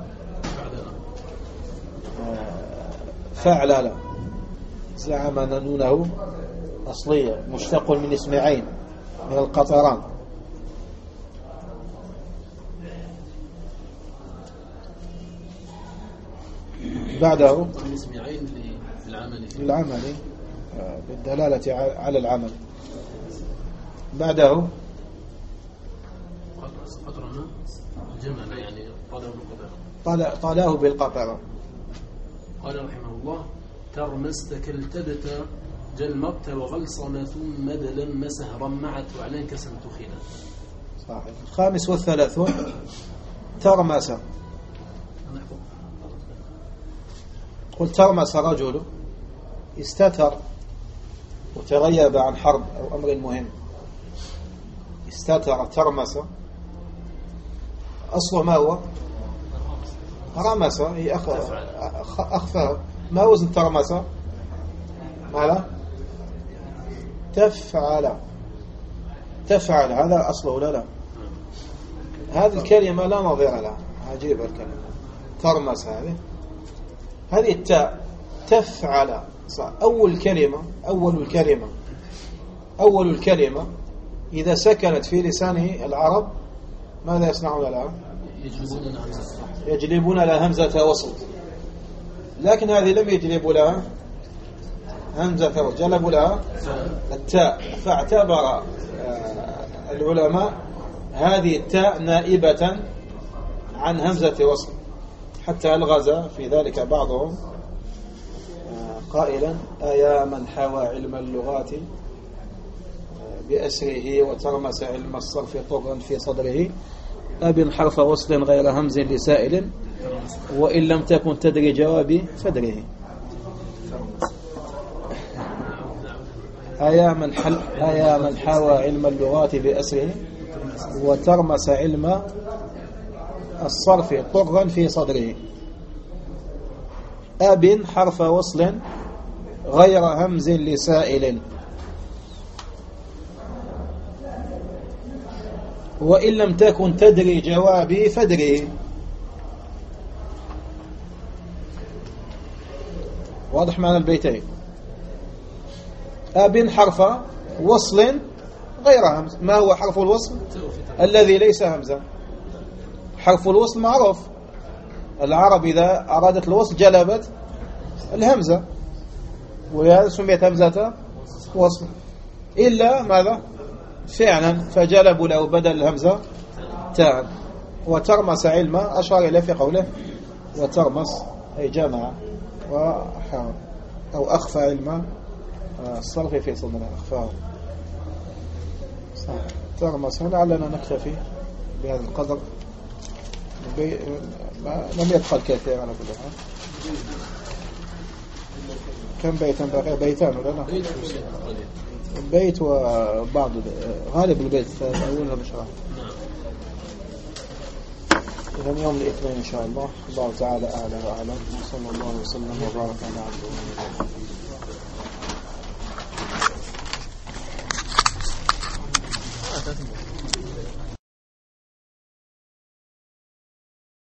فعلنا. زعم أن نونه أصلية، مشتق من اسم عين من القطران. بعده من اسم عين للعمل بالدلالة على العمل. بعده قطرنا الجمل يعني طالاه بالقطر. قال رحمه الله: ترمست كالتبت جلمت وغلصم ثم دلم سهرا معت وعليك سنتخنا. صحيح. 35 ترمس. قل ترمس رجل استتر وتغيب عن حرب أو أمر مهم. استتر ترمس أصله ما هو؟ رمس، هي أخفى. ما وزن ترمس؟ ماذا؟ تفعل هذا أصله ولا لا؟ هذه الكلمة لا نظير لها، عجيبة الكلمة ترمس. هذه التاء تفعل. أول الكلمة إذا سكنت في لسانه العرب ماذا يصنعون لها؟ يجلبون لها همزة وصل. لكن هذه لم يجلبوا لها همزة وصل، جلبوا لها التاء. فاعتبر العلماء هذه التاء نائبة عن همزة وصل، حتى ألغز في ذلك بعضهم قائلا: أيا من حوى علم اللغات بأسره وترمس علم الصرف طرا في صدره، أبن حرف وصل غير همز لسائل وإن لم تكن تدري جوابي فدره. أيا من حوى علم اللغات بأسره وترمس علم الصرف طرا في صدره، أب حرف وصل غير همز لسائل وإن لم تكن تدري جوابي فدري. واضح معنى البيتين؟ أب حرف وصل غير همز. ما هو حرف الوصل؟ الذي ليس همزة. حرف الوصل معروف، العرب إذا أرادت الوصل جلبت الهمزة، ولهذا سميت همزة وصل. إلا ماذا؟ فعلا، فجلبوا له بدل الهمزة تاء. وترمس علم أشار إليه في قوله وترمس أي جمع وحاول أو أخفى علم الصرف في صدره، أخفاه. ترمس. لعلنا نكتفي بهذا القدر. لم يدخل كثير على كل حال. كم بيتا بقي؟ بيتان ولا لا؟ بيت وبعض غالب البيت أولها بشرح. إذن يوم الاثنين إن شاء الله. الله تعالى أعلى وأعلم. صلى الله وسلم وبارك على عبده.